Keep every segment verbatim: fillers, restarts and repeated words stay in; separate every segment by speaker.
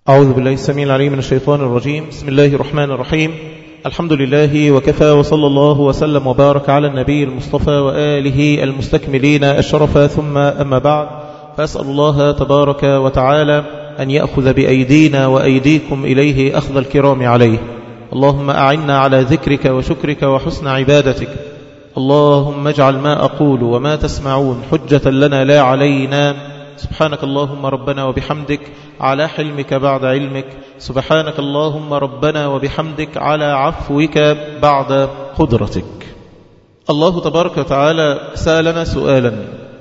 Speaker 1: أعوذ بالله السميع العليم من الشيطان الرجيم. بسم الله الرحمن الرحيم. الحمد لله وكفى، وصلى الله وسلم وبارك على النبي المصطفى وآله المستكملين الشرفا، ثم أما بعد، فأسأل الله تبارك وتعالى أن يأخذ بأيدينا وأيديكم إليه أخذ الكرام عليه. اللهم أعنا على ذكرك وشكرك وحسن عبادتك. اللهم اجعل ما أقول وما تسمعون حجة لنا لا علينا. سبحانك اللهم ربنا وبحمدك على حلمك بعد علمك. سبحانك اللهم ربنا وبحمدك على عفوك بعد قدرتك. الله تبارك وتعالى سألنا سؤالا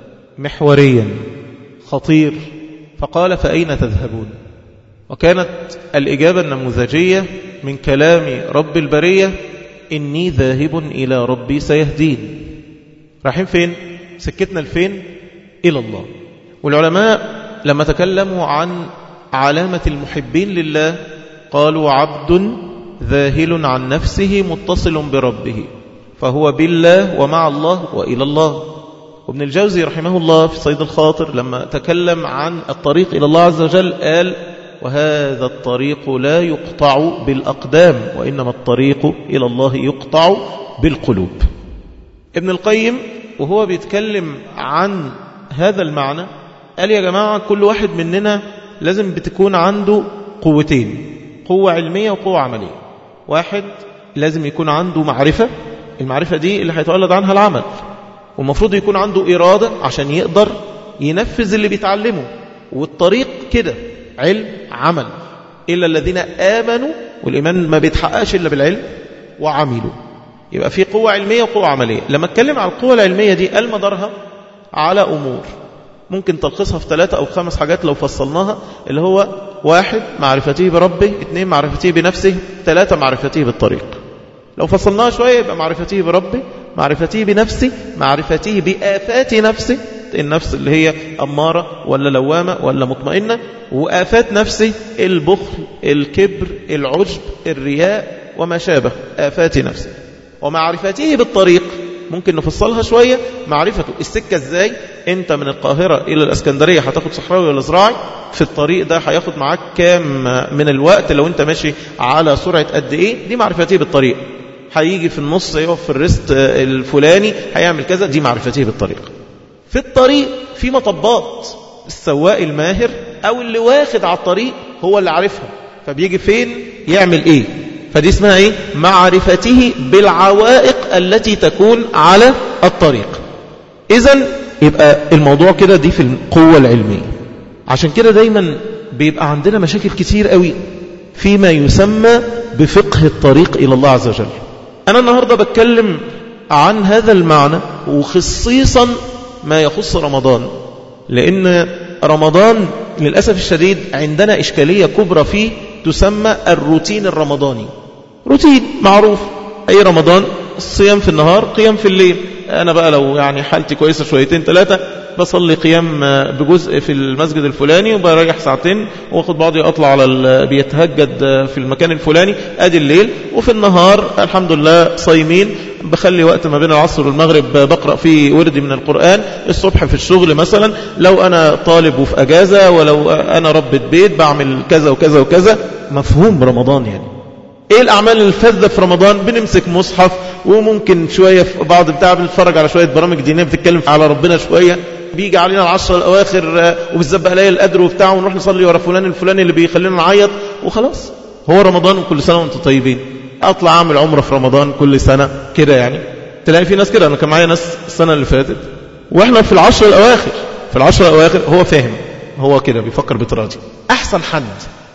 Speaker 1: محوريا خطير، فقال: فأين تذهبون؟ وكانت الإجابة النموذجية من كلام رب البرية: إني ذاهب إلى ربي سيهدين. رايحين فين؟ سكتنا لفين؟ إلى الله. والعلماء لما تكلموا عن علامة المحبين لله قالوا: عبد ذاهل عن نفسه متصل بربه، فهو بالله ومع الله وإلى الله. وابن الجوزي رحمه الله في صيد الخاطر لما تكلم عن الطريق إلى الله عز وجل قال: وهذا الطريق لا يقطع بالأقدام، وإنما الطريق إلى الله يقطع بالقلوب. ابن القيم وهو بيتكلم عن هذا المعنى قال: يا جماعة، كل واحد مننا لازم بتكون عنده قوتين، قوة علمية وقوة عملية. واحد لازم يكون عنده معرفة، المعرفة دي اللي هيتولد عنها العمل، والمفروض يكون عنده إرادة عشان يقدر ينفذ اللي بيتعلمه. والطريق كده علم عمل، إلا الذين آمنوا، والإيمان ما بيتحققش إلا بالعلم، وعملوا. يبقى في قوة علمية وقوة عملية. لما اتكلم على القوة العلمية دي قال مدارها على أمور ممكن تلخصها في ثلاثة أو خمس حاجات لو فصلناها، اللي هو: واحد معرفته بربه، اثنين معرفته بنفسه، ثلاثة معرفته بالطريق. لو فصلناها شوية يبقى معرفته بربه، معرفته بنفسه، معرفته بآفات نفسه، النفس اللي هي أمارة ولا لوامة ولا مطمئنة، وآفات نفسه: البخل، الكبر، العجب، الرياء، وما شابه آفات نفسه. ومعرفته بالطريق ممكن نفصلها شوية: معرفته السكة ازاي، انت من القاهرة الى الاسكندرية هتاخد صحراوي ولا زراعي، في الطريق ده هياخد معاك كام من الوقت، لو انت ماشي على سرعة قد ايه، دي معرفته بالطريق. هيجي في النص يقف في الرست الفلاني، هيعمل كذا، دي معرفته بالطريق. في الطريق في مطبات، السواق الماهر او اللي واخد على الطريق هو اللي عارفها، فبيجي فين يعمل ايه، فدي اسمها ايه؟ معرفته بالعوائق التي تكون على الطريق. اذن يبقى الموضوع كده دي في القوة العلمية. عشان كده دايما بيبقى عندنا مشاكل كتير قوي فيما يسمى بفقه الطريق إلى الله عز وجل. أنا النهاردة بتكلم عن هذا المعنى، وخصيصا ما يخص رمضان، لأن رمضان للأسف الشديد عندنا إشكالية كبرى فيه تسمى الروتين الرمضاني. روتين معروف، أي رمضان الصيام في النهار، قيام في الليل. أنا بقى لو يعني حالتي كويسة شويتين ثلاثة بصلي قيام بجزء في المسجد الفلاني، وبريح ساعتين واخد بعضي أطلع على بيتهجد في المكان الفلاني، أدي الليل. وفي النهار الحمد لله صايمين، بخلي وقت ما بين العصر والمغرب بقرأ فيه وردي من القرآن. الصبح في الشغل مثلا لو أنا طالب وفي أجازة، ولو أنا ربة بيت بعمل كذا وكذا وكذا. مفهوم رمضان يعني ايه الأعمال الفذة في رمضان؟ بنمسك مصحف، وممكن شوية في بعض بتاع بنتفرج على شوية برامج دينية بتتكلم على ربنا شوية، بيجي علينا العشر الأواخر وبالذات بقى ليالي القدر وبتاع، ونروح نصلي ورا فلان الفلاني اللي بيخلينا نعيط، وخلاص هو رمضان وكل سنة وانتم طيبين. أطلع أعمل عمرة في رمضان كل سنة كده، يعني تلاقي في ناس كده. أنا كان معايا ناس السنة اللي فاتت وإحنا في العشر الأواخر، في العشر الأواخر هو فاهم، هو كده بيفكر بطريقة دي. أحسن حد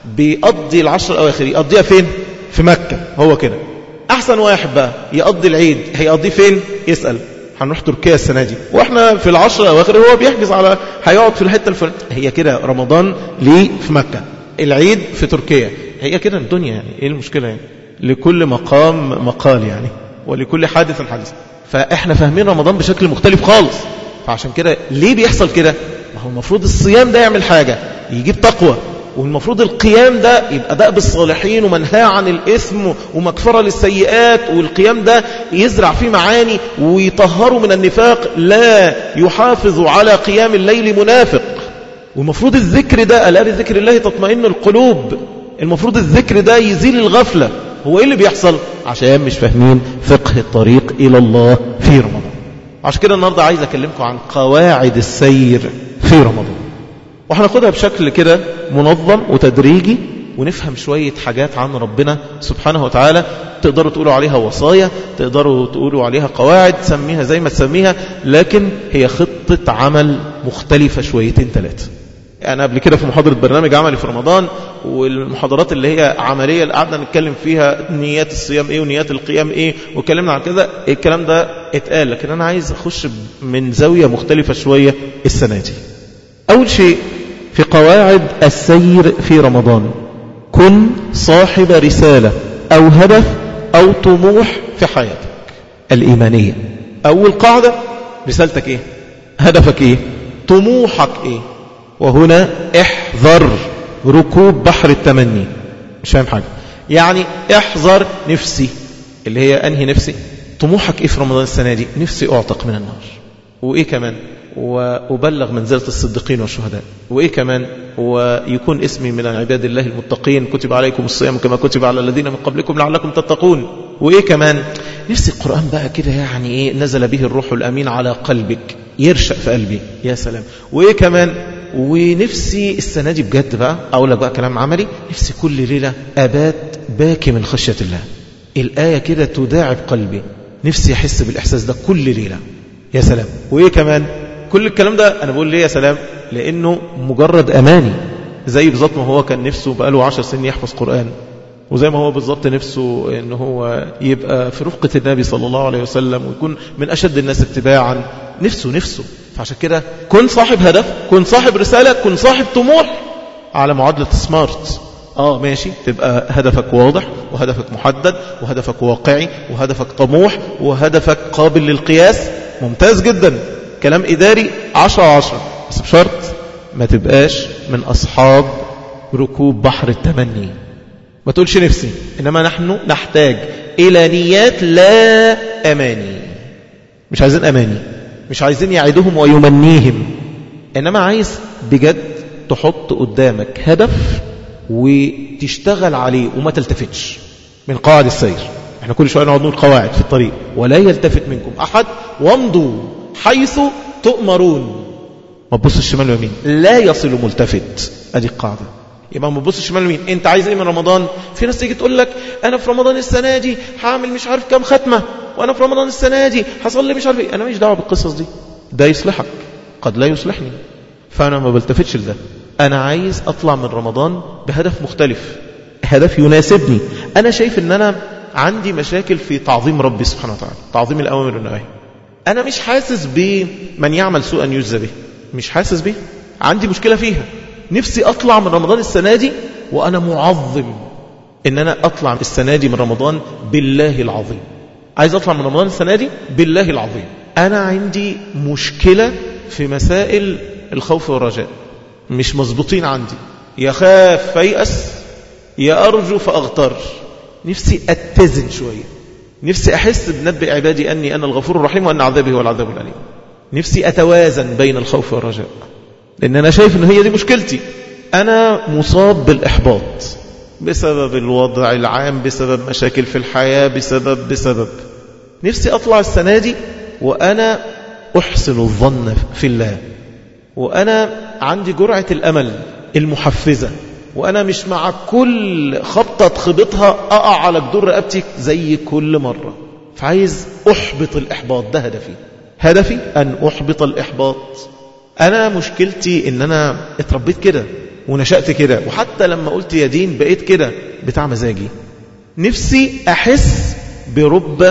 Speaker 1: بيقضي العشر الأواخر يقضيها فين؟ في مكة. هو كده أحسن واحد. بقى يقضي العيد هيقضيه فين؟ يسأل: هنروح تركيا السنة دي، وإحنا في العشر الأواخر هو بيحجز على هيقعد في الحتة الفلانية. هي كده رمضان ليه في مكة، العيد في تركيا. هي كده الدنيا، يعني إيه المشكلة يعني؟ لكل مقام مقال يعني، ولكل حادث حادث. فإحنا فاهمين رمضان بشكل مختلف خالص. فعشان كده ليه بيحصل كده؟ ما هو المفروض الصيام ده يعمل حاجة، يجيب تقوى، والمفروض القيام ده يبقى دأب الصالحين ومنهى عن الإثم ومغفرة للسيئات، والقيام ده يزرع فيه معاني ويطهره من النفاق. لا يحافظ على قيام الليل منافق، والمفروض الذكر ده ألا بذكر الله تطمئن القلوب، المفروض الذكر ده يزيل الغفلة. هو إيه اللي بيحصل؟ عشان مش فاهمين فقه الطريق إلى الله في رمضان. عشان كده النهاردة عايز أكلمكم عن قواعد السير في رمضان، وهناخدها بشكل كده منظم وتدريجي، ونفهم شوية حاجات عن ربنا سبحانه وتعالى. تقدروا تقولوا عليها وصايا، تقدروا تقولوا عليها قواعد، سميها زي ما تسميها، لكن هي خطة عمل مختلفة شويتين ثلاثة. أنا قبل كده في محاضرة برنامج عملي في رمضان، والمحاضرات اللي هي عملية اللي قعدنا نتكلم فيها نيات الصيام إيه ونيات القيام إيه، وكلمنا عن كذا، الكلام ده اتقال. لكن أنا عايز أخش من زاوية مختلفة شوية السنة دي. أول شيء في قواعد السير في رمضان: كن صاحب رسالة أو هدف أو طموح في حياتك الإيمانية. أول قاعدة: رسالتك إيه؟ هدفك إيه؟ طموحك إيه؟ وهنا احذر ركوب بحر التمني. مش فاهم حاجة. يعني احذر نفسي، اللي هي أنهي نفسي؟ طموحك إيه في رمضان السنة دي؟ نفسي أعتق من النار. وإيه كمان؟ وأبلغ منزلة الصديقين والشهداء. وإيه كمان؟ ويكون اسمي من عباد الله المتقين، كتب عليكم الصيام كما كتب على الذين من قبلكم لعلكم تتقون. وإيه كمان؟ نفسي القرآن بقى كده يعني إيه نزل به الروح الأمين على قلبك، يرشق في قلبي. يا سلام. وإيه كمان؟ ونفسي السنة دي بجد بقى أقول لك بقى كلام عملي، نفسي كل ليلة أبات باكي من خشية الله. الآية كده تداعب قلبي، نفسي أحس بالإحساس ده كل ليلة. يا سلام. وإيه كمان؟ كل الكلام ده أنا بقول ليه يا سلام؟ لأنه مجرد أماني، زي بالظبط ما هو كان نفسه بقاله عشر سنين يحفظ قرآن، وزي ما هو بالظبط نفسه إنه هو يبقى في رفقة النبي صلى الله عليه وسلم ويكون من أشد الناس اتباعا. نفسه نفسه فعشان كده كن صاحب هدف، كن صاحب رسالة، كن صاحب طموح على معادلة سمارت. آه ماشي، تبقى هدفك واضح وهدفك محدد وهدفك واقعي وهدفك طموح وهدفك قابل للقياس. ممتاز جدا، كلام إداري عشرة عشرة، بس بشرط ما تبقاش من أصحاب ركوب بحر التمني. ما تقولش نفسي، إنما نحن نحتاج إلى نيات لا أماني. مش عايزين أماني، مش عايزين يعيدهم ويمنيهم، إنما عايز بجد تحط قدامك هدف وتشتغل عليه وما تلتفتش. من قواعد السير، احنا كل شوية نقعد نقول قواعد في الطريق: ولا يلتفت منكم أحد وامضوا حيث تؤمرون. ما تبص الشمال واليمين، لا يصل ملتفت. ادي القاعدة. يبقى ما تبص الشمال واليمين. انت عايز ايه من رمضان؟ في ناس تيجي تقول لك انا في رمضان السنة دي هعمل مش عارف كام ختمة، وانا في رمضان السنة دي هصلي مش عارف ايه. انا مش دعوة بالقصص دي، ده يصلحك قد لا يصلحني، فانا ما بلتفتش لده. انا عايز اطلع من رمضان بهدف مختلف، هدف يناسبني. انا شايف ان انا عندي مشاكل في تعظيم ربي سبحانه وتعالى، تعظيم الأوامر والنواهي. أنا مش حاسس بمن يعمل سوءا يجزى به، مش حاسس به، عندي مشكلة فيها. نفسي أطلع من رمضان السنة دي وأنا معظم إن أنا أطلع السنة دي من رمضان بالله العظيم. عايز أطلع من رمضان السنة دي بالله العظيم. أنا عندي مشكلة في مسائل الخوف والرجاء، مش مظبوطين عندي. يخاف فيأس، يا أرجو فأغتر. نفسي أتزن شوية، نفسي أحس بنبئ عبادي أني أنا الغفور الرحيم وأن عذابي هو العذاب الأليم. نفسي أتوازن بين الخوف والرجاء، لأن أنا شايف أن هي دي مشكلتي. أنا مصاب بالإحباط بسبب الوضع العام، بسبب مشاكل في الحياة، بسبب بسبب نفسي أطلع السنة دي وأنا أحسن الظن في الله، وأنا عندي جرعة الأمل المحفزة، وأنا مش مع كل خبطة تخبطها أقع على جدور رقبتي زي كل مرة. فعايز أحبط الإحباط، ده هدفي. هدفي أن أحبط الإحباط. أنا مشكلتي إن أنا اتربيت كده ونشأت كده، وحتى لما قلت يا دين بقيت كده بتاع مزاجي. نفسي أحس برب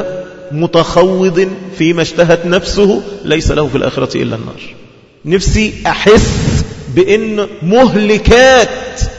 Speaker 1: متخوض فيما اشتهت نفسه ليس له في الآخرة إلا النار. نفسي أحس بأن مهلكات،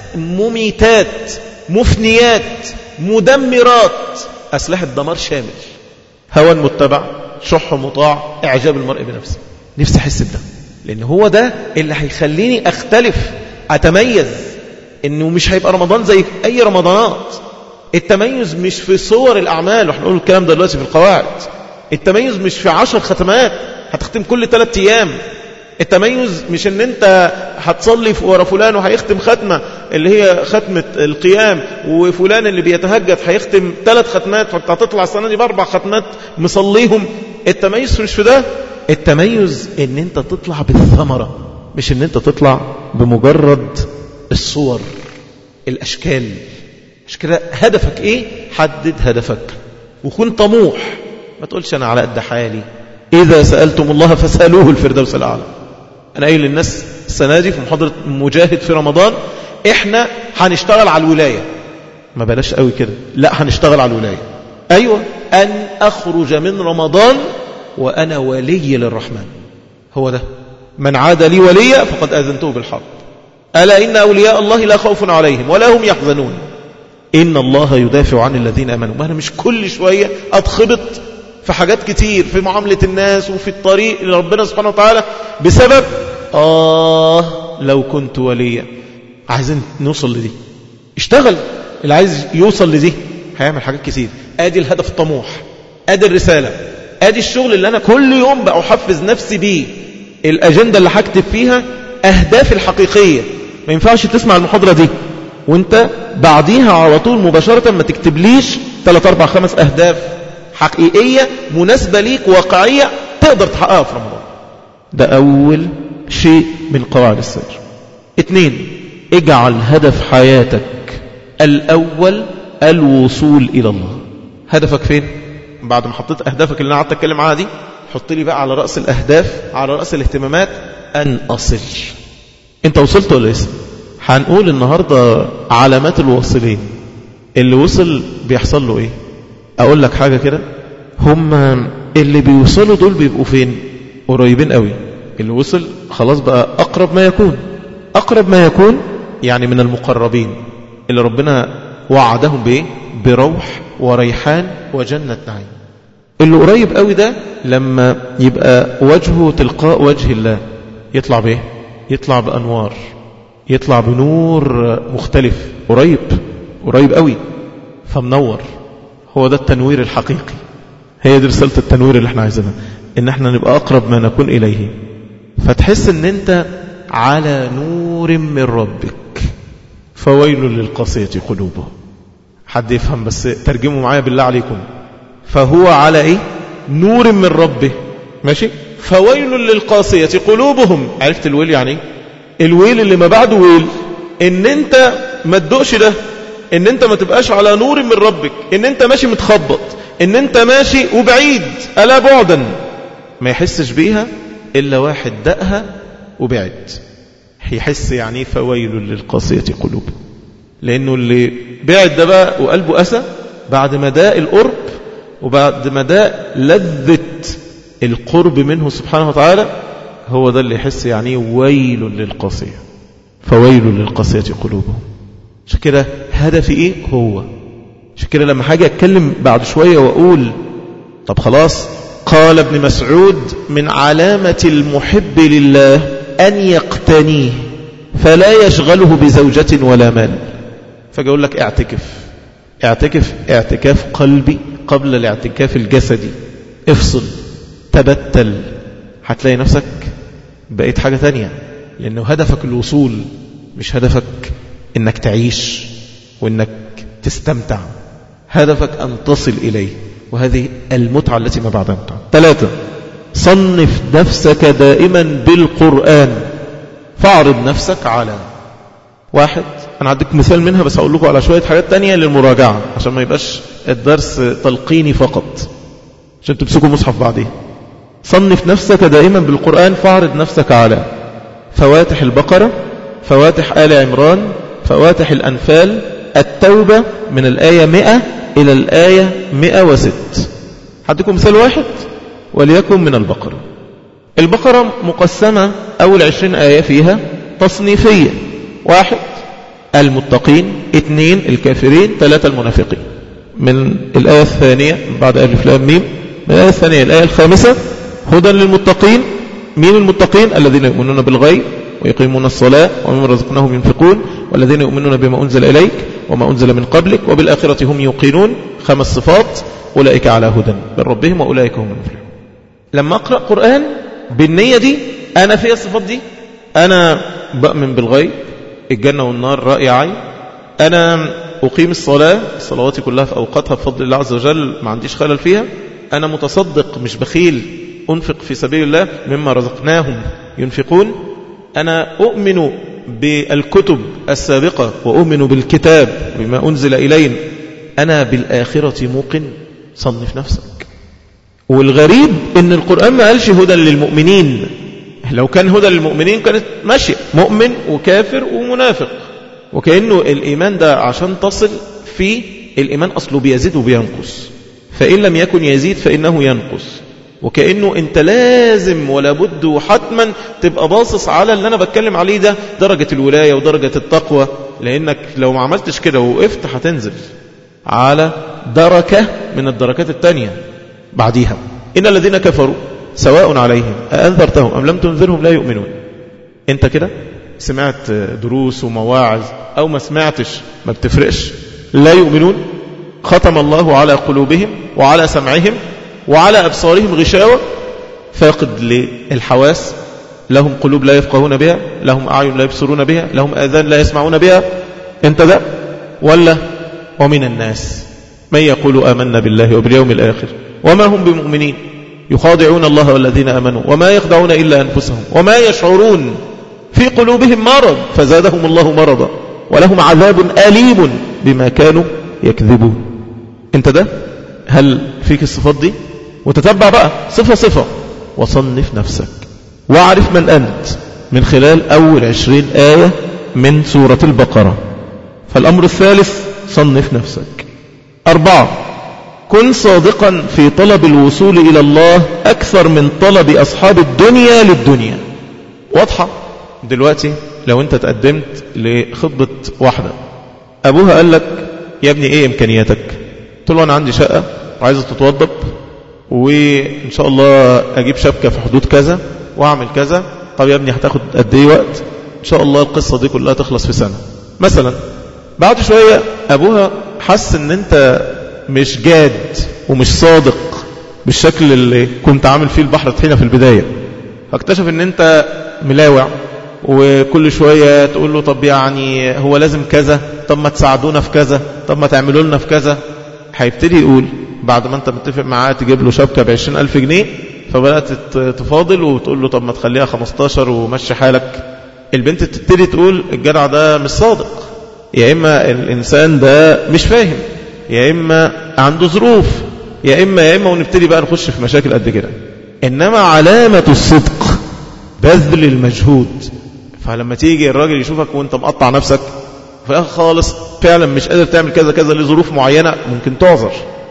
Speaker 1: مميتات، مفنيات، مدمرات، أسلحة دمار شامل، هوى متبع، شح مطاع، إعجاب المرء بنفسه. نفسي أحس بده، لأن هو ده اللي هيخليني أختلف، أتميز. إنه مش هيبقى رمضان زي أي رمضانات. التميز مش في صور الأعمال، وإحنا نقول الكلام ده دلوقتي في القواعد. التميز مش في عشر ختمات هتختم كل ثلاث أيام. التميز مش ان انت هتصلي ورا فلان وهيختم ختمة اللي هي ختمة القيام، وفلان اللي بيتهجد هيختم ثلاث ختمات، فانت هتطلع السنة دي باربع ختمات مصليهم. التميز مش في ده، التميز ان انت تطلع بالثمرة، مش ان انت تطلع بمجرد الصور الاشكال. مش كده؟ هدفك ايه؟ حدد هدفك وكن طموح، ما تقولش انا على قد حالي. اذا سألتم الله فسألوه الفردوس الاعلى. انا قايل للناس السنة دي في محاضرة مجاهد في رمضان، احنا هنشتغل على الولاية. ما بلاش قوي كده، لا هنشتغل على الولاية. ايوه، ان اخرج من رمضان وانا ولي للرحمن. هو ده، من عاد لي وليا فقد اذنته بالحرب. الا ان اولياء الله لا خوف عليهم ولا هم يحزنون ان الله يدافع عن الذين امنوا. ما انا مش كل شوية اتخبط في حاجات كتير في معاملة الناس وفي الطريق لربنا سبحانه وتعالى بسبب آه لو كنت وليا. عايزين نوصل لدي، اشتغل. اللي عايز يوصل لدي هيعمل حاجات كتير. ادي الهدف الطموح، ادي الرسالة، ادي الشغل اللي انا كل يوم بقى احفز نفسي بيه، الاجندة اللي هكتب فيها اهدافي الحقيقية. ما ينفعش تسمع المحاضرة دي وانت بعديها على طول مباشرة ما تكتبليش ثلاث اربع خمس اهداف حقيقية مناسبة ليك واقعية تقدر تحققها في رمضان. ده أول شيء من قواعد السير. اثنين، اجعل هدف حياتك الأول الوصول إلى الله. هدفك فين؟ بعد ما حطيت أهدافك اللي أنا قعدت أتكلم عنها دي، حط لي بقى على رأس الأهداف، على رأس الاهتمامات، أن أصل. أنت وصلت ولا لسه؟ هنقول النهاردة علامات الواصلين. اللي وصل بيحصل له إيه؟ أقول لك حاجة كده، هم اللي بيوصلوا دول بيبقوا فين؟ قريبين قوي. اللي وصل خلاص بقى أقرب ما يكون. أقرب ما يكون يعني من المقربين اللي ربنا وعدهم بإيه؟ بروح وريحان وجنة نعيم. اللي قريب قوي ده لما يبقى وجهه تلقاء وجه الله يطلع بإيه؟ يطلع بأنوار، يطلع بنور مختلف. قريب قريب قوي فمنور. هو ده التنوير الحقيقي. هي دي رسالة التنوير اللي احنا عايزينها، ان احنا نبقى اقرب ما نكون اليه، فتحس ان انت على نور من ربك. فويل للقاسية قلوبهم. حد يفهم بس ترجموا معايا بالله عليكم. فهو على ايه؟ نور من ربه. ماشي؟ فويل للقاسية قلوبهم. عرفت الويل يعني ايه؟ الويل اللي ما بعده ويل، ان انت ما تدقش ده، ان انت ما تبقاش على نور من ربك، ان انت ماشي متخبط، ان انت ماشي وبعيد ألا بعدا. ما يحسش بيها إلا واحد دقها وبعد، يحس يعني فويل للقاسية قلوب. لأنه اللي بعد ده بقى وقلبه أسى بعد ما داء القرب وبعد ما داء لذة القرب منه سبحانه وتعالى، هو ده اللي يحس يعني ويل للقاسية. فويل للقاسية قلوبهم. عشان كده هدفي ايه؟ هو عشان كده لما حاجة اتكلم بعد شوية واقول طب خلاص، قال ابن مسعود من علامة المحب لله أن يقتنيه فلا يشغله بزوجة ولا مال. فاجي اقول لك اعتكف. اعتكف اعتكاف قلبي قبل الاعتكاف الجسدي. افصل، تبتل، هتلاقي نفسك بقيت حاجة تانية. لأنه هدفك الوصول، مش هدفك انك تعيش وانك تستمتع. هدفك ان تصل اليه، وهذه المتعة التي ما بعدها متعة. ثلاثة، صنف نفسك دائما بالقرآن. فاعرض نفسك على واحد. انا هديك مثال منها بس هقول لكم على شوية حاجات تانية للمراجعة عشان ما يبقاش الدرس تلقيني فقط، عشان تمسكوا مصحف بعدين. صنف نفسك دائما بالقرآن. فاعرض نفسك على فواتح البقرة، فواتح آل عمران، فواتح الأنفال، التوبة من الآية مئة إلى الآية مئة وستة. هديكم مثال واحد وليكن من البقرة. البقرة مقسمة أول عشرين آية فيها تصنيفية. واحد المتقين، اثنين الكافرين، ثلاثة المنافقين. من الآية الثانية بعد ألف لام ميم، من الآية الثانية الآية الخامسة هدى للمتقين. مين المتقين؟ الذين يؤمنون بالغيب ويقيمون الصلاة ومما رزقناهم ينفقون والذين يؤمنون بما أنزل إليك وما أنزل من قبلك وبالآخرة هم يوقنون. خمس صفات، أولئك على هدى من ربهم وأولئك هم المفلحون. لما أقرأ قرآن بالنية دي أنا فيها الصفات دي، أنا بأمن بالغيب، الجنة والنار رأي عين، أنا أقيم الصلاة صلواتي كلها في أوقاتها بفضل الله عز وجل ما عنديش خلل فيها، أنا متصدق مش بخيل أنفق في سبيل الله مما رزقناهم ينفقون، أنا أؤمن بالكتب السابقة وأؤمن بالكتاب بما أنزل إلينا، أنا بالآخرة موقن. صنف نفسك. والغريب إن القرآن ما قالش هدى للمؤمنين، لو كان هدى للمؤمنين كانت ماشية مؤمن وكافر ومنافق، وكأنه الإيمان ده عشان تصل فيه الإيمان أصله بيزيد وبينقص، فإن لم يكن يزيد فإنه ينقص، وكأنه أنت لازم ولا بد وحتما تبقى باصص على اللي أنا بتكلم عليه ده درجة الولاية ودرجة التقوى، لأنك لو ما عملتش كده ووقفت هتنزل على دركة من الدركات التانية بعديها. إن الذين كفروا سواء عليهم أأنذرتهم أم لم تنذرهم لا يؤمنون. أنت كده سمعت دروس ومواعظ أو ما سمعتش ما بتفرقش، لا يؤمنون. ختم الله على قلوبهم وعلى سمعهم وعلى أبصارهم غشاوة، فاقد للحواس، لهم قلوب لا يفقهون بها، لهم أعين لا يبصرون بها، لهم آذان لا يسمعون بها. أنت ده ولا؟ ومن الناس من يقول آمنا بالله وباليوم الآخر وما هم بمؤمنين يخادعون الله والذين آمنوا وما يخدعون إلا أنفسهم وما يشعرون في قلوبهم مرض فزادهم الله مرضا ولهم عذاب أليم بما كانوا يكذبون. أنت ده؟ هل فيك الصفات دي؟ وتتبع بقى صفة صفة وصنف نفسك واعرف من أنت من خلال أول عشرين آية من سورة البقرة. فالأمر الثالث صنف نفسك. أربعة، كن صادقا في طلب الوصول إلى الله أكثر من طلب أصحاب الدنيا للدنيا. واضحة؟ دلوقتي لو أنت تقدمت لخطبة واحدة، أبوها قال لك يا ابني إيه إمكانياتك؟ قلت له أنا عندي شقة وعايزة تتوضب وإن شاء الله أجيب شبكة في حدود كذا وأعمل كذا. طب يا ابني هتاخد قد إيه وقت؟ إن شاء الله القصة دي كلها تخلص في سنة مثلا. بعد شوية أبوها حس ان انت مش جاد ومش صادق بالشكل اللي كنت عامل فيه البحر طحينة في البداية، فاكتشف ان انت ملاوع وكل شوية تقول له طب يعني هو لازم كذا، طب ما تساعدونا في كذا، طب ما تعملوا لنا في كذا. هيبتدي يقول بعد ما انت متفق معاه تجيب له شبكة بعشرين ألف جنيه، فبدأت تفاضل وتقول له طب ما تخليها خمستاشر ومشي حالك. البنت تبتدي تقول الجدع ده مش صادق، يا إما الإنسان ده مش فاهم، يا إما عنده ظروف، يا إما يا إما ونبتدي بقى نخش في مشاكل قد كده. إنما علامة الصدق بذل المجهود. فلما تيجي الراجل يشوفك وانت مقطع نفسك في الآخر خالص فعلا مش قادر تعمل كذا كذا لظروف معينة ممكن تعذر.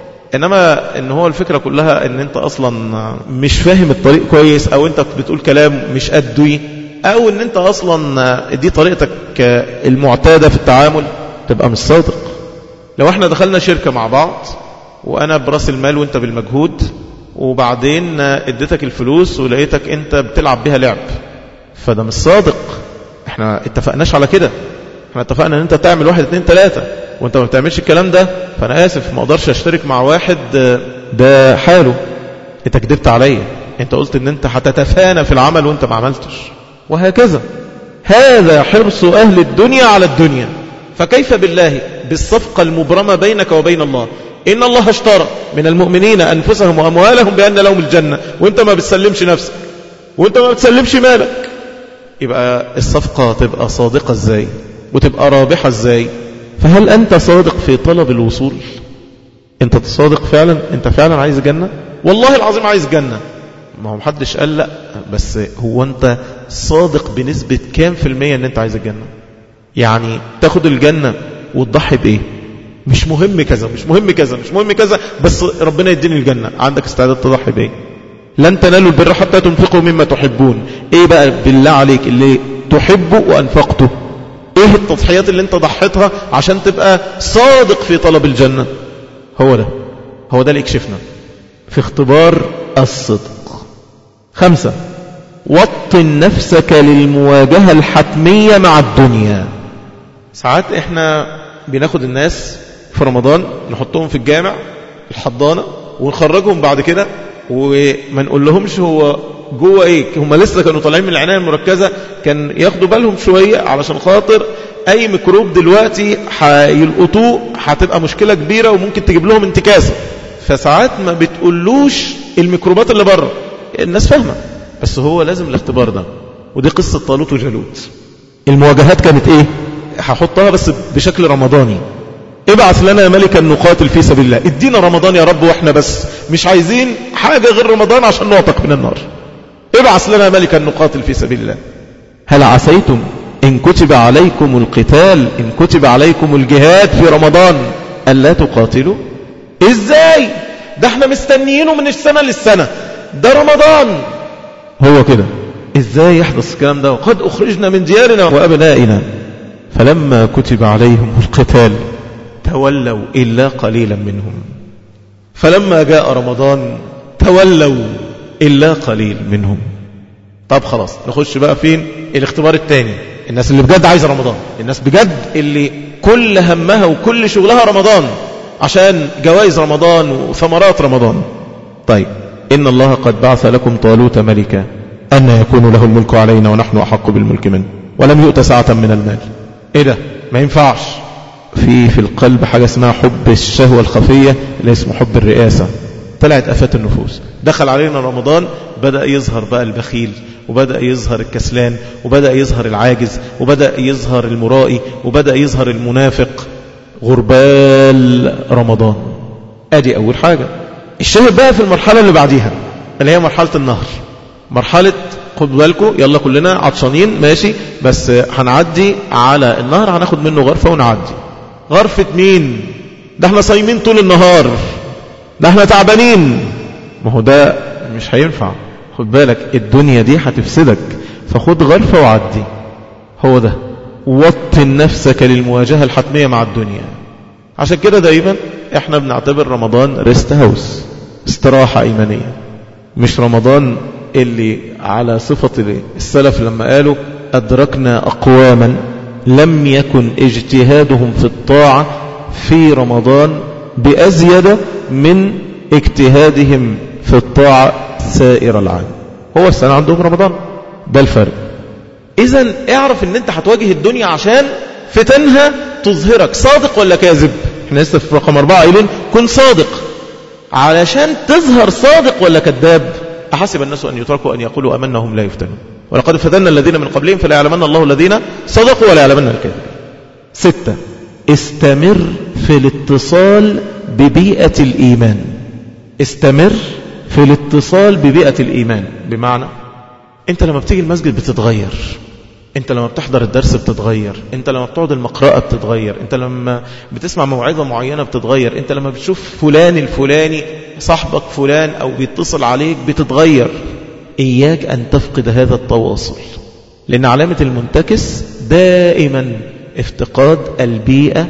Speaker 1: إنما إن هو الفكرة كلها إن أنت أصلا مش فاهم الطريق كويس، أو أنت بتقول كلام مش قدوي، أو إن أنت أصلا دي طريقتك المعتادة في التعامل، تبقى مش صادق. لو احنا دخلنا شركة مع بعض وأنا برأس المال وأنت بالمجهود، وبعدين اديتك الفلوس ولقيتك أنت بتلعب بها لعب، فده مش صادق. احنا اتفقناش على كده، احنا اتفقنا ان انت تعمل واحد اتنين تلاتة وانت ما بتعملش الكلام ده، فانا اسف ما اقدرش اشترك مع واحد ده حاله. انت كدبت عليا، انت قلت ان انت هتتفانى في العمل وانت ما عملتش، وهكذا. هذا حرص اهل الدنيا على الدنيا، فكيف بالله بالصفقة المبرمة بينك وبين الله؟ ان الله اشترى من المؤمنين انفسهم واموالهم بان لهم الجنة، وانت ما بتسلمش نفسك وانت ما بتسلمش مالك. يبقى الصفقة تبقى صادقة ازاي وتبقى رابحة ازاي؟ فهل انت صادق في طلب الوصول؟ انت تصادق فعلا؟ انت فعلا عايز جنة؟ والله العظيم عايز جنة. ما هو محدش قال لا، بس هو انت صادق بنسبة كام في المية ان انت عايز الجنة؟ يعني تاخد الجنة وتضحي بايه؟ مش مهم كذا مش مهم كذا مش مهم كذا، بس ربنا يديني الجنة. عندك استعداد تضحي بايه؟ لن تنالوا البر حتى تنفقوا مما تحبون. ايه بقى بالله عليك اللي تحبه وانفقته؟ ايه التضحيات اللي انت ضحيتها عشان تبقى صادق في طلب الجنة؟ هو ده هو ده اللي يكشفنا في اختبار الصدق. خمسة، وطن نفسك للمواجهة الحتمية مع الدنيا. ساعات احنا بناخد الناس في رمضان نحطهم في الجامع الحضانة ونخرجهم بعد كده وما نقول لهمش هو جوه ايه، هم لسه كانوا طالعين من العناية المركزة، كان ياخدوا بالهم شوية علشان خاطر اي ميكروب دلوقتي هيلقطوه هتبقى مشكلة كبيرة وممكن تجيب لهم انتكاسة. فساعات ما بتقولوش الميكروبات اللي بره، الناس فاهمة، بس هو لازم الاختبار ده. ودي قصة طالوت وجالوت. المواجهات كانت ايه؟ هحطها بس بشكل رمضاني. ابعث لنا ملكا نقاتل في سبيل الله، ادينا رمضان يا رب، واحنا بس مش عايزين حاجة غير رمضان عشان نعتق من النار. ابعث لنا ملكا نقاتل في سبيل الله. هل عسيتم إن كتب عليكم القتال، إن كتب عليكم الجهاد في رمضان ألا تقاتلوا؟ إزاي؟ ده احنا مستنيينه من السنة للسنة، ده رمضان. هو كده إزاي يحدث الكلام ده وقد أخرجنا من ديارنا وأبنائنا؟ فلما كتب عليهم القتال تولوا إلا قليلا منهم. فلما جاء رمضان تولوا إلا قليل منهم. طب خلاص نخش بقى فين؟ الاختبار الثاني، الناس اللي بجد عايزة رمضان، الناس بجد اللي كل همها وكل شغلها رمضان عشان جوائز رمضان وثمرات رمضان. طيب إن الله قد بعث لكم طالوت ملكا أن يكون له الملك علينا ونحن أحق بالملك منه ولم يؤت ساعة من المال. إيه ده؟ ما ينفعش. في في القلب حاجة اسمها حب الشهوة الخفية اللي اسمه حب الرئاسة، طلعت أفات النفوس. دخل علينا رمضان بدأ يظهر بقى البخيل، وبدأ يظهر الكسلان، وبدأ يظهر العاجز، وبدأ يظهر المرائي، وبدأ يظهر المنافق. غربال رمضان. ادي اول حاجة. الشاهد بقى في المرحلة اللي بعديها اللي هي مرحلة النهر. مرحلة خد بالكم يلا كلنا عطشانين ماشي، بس هنعدي على النهر هناخد منه غرفة ونعدي. غرفة مين؟ ده احنا صايمين طول النهار، ده احنا تعبانين. ما هو ده مش هينفع، خد بالك الدنيا دي هتفسدك، فخد غرفة وعدي. هو ده، وطن نفسك للمواجهة الحتمية مع الدنيا. عشان كده دايما احنا بنعتبر رمضان ريست هاوس، استراحة ايمانية، مش رمضان اللي على صفة السلف لما قالوا أدركنا أقواما لم يكن اجتهادهم في الطاعة في رمضان بأزيد من اجتهادهم في الطاعة سائر العام. هو السنة عندهم رمضان، ده الفرق. إذن اعرف ان انت هتواجه الدنيا عشان فتنها تظهرك صادق ولا كاذب. احنا لسه في رقم أربعة قايلين كن صادق، علشان تظهر صادق ولا كذاب. أحسب الناس أن يتركوا أن يقولوا أمنا هم لا يفتنون ولقد فتنا الذين من قبلهم فلا يعلمن الله الذين صدقوا ولا يعلمن الكاذبين. ستة، استمر في الاتصال ببيئة الإيمان. استمر في الاتصال ببيئة الإيمان، بمعنى انت لما بتيجي المسجد بتتغير، انت لما بتحضر الدرس بتتغير، انت لما بتقعد المقرأة بتتغير، انت لما بتسمع موعظة معينة بتتغير، انت لما بتشوف فلان الفلاني صاحبك فلان او بيتصل عليك بتتغير. اياك ان تفقد هذا التواصل، لان علامة المنتكس دائما افتقاد البيئة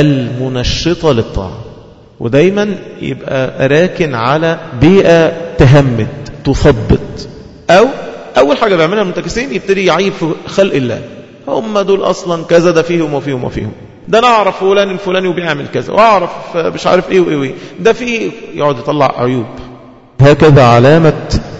Speaker 1: المنشطة للطاعة، ودايما يبقى راكن على بيئة تهمد تثبط. او اول حاجة بيعملها المنتكسين يبتدي يعيب في خلق الله، هم دول اصلا كذا، ده فيهم وفيهم وفيهم، ده انا اعرف فلان الفلاني وبيعمل كذا، واعرف مش عارف ايه وايه، ده فيه، يقعد يطلع عيوب. هكذا علامة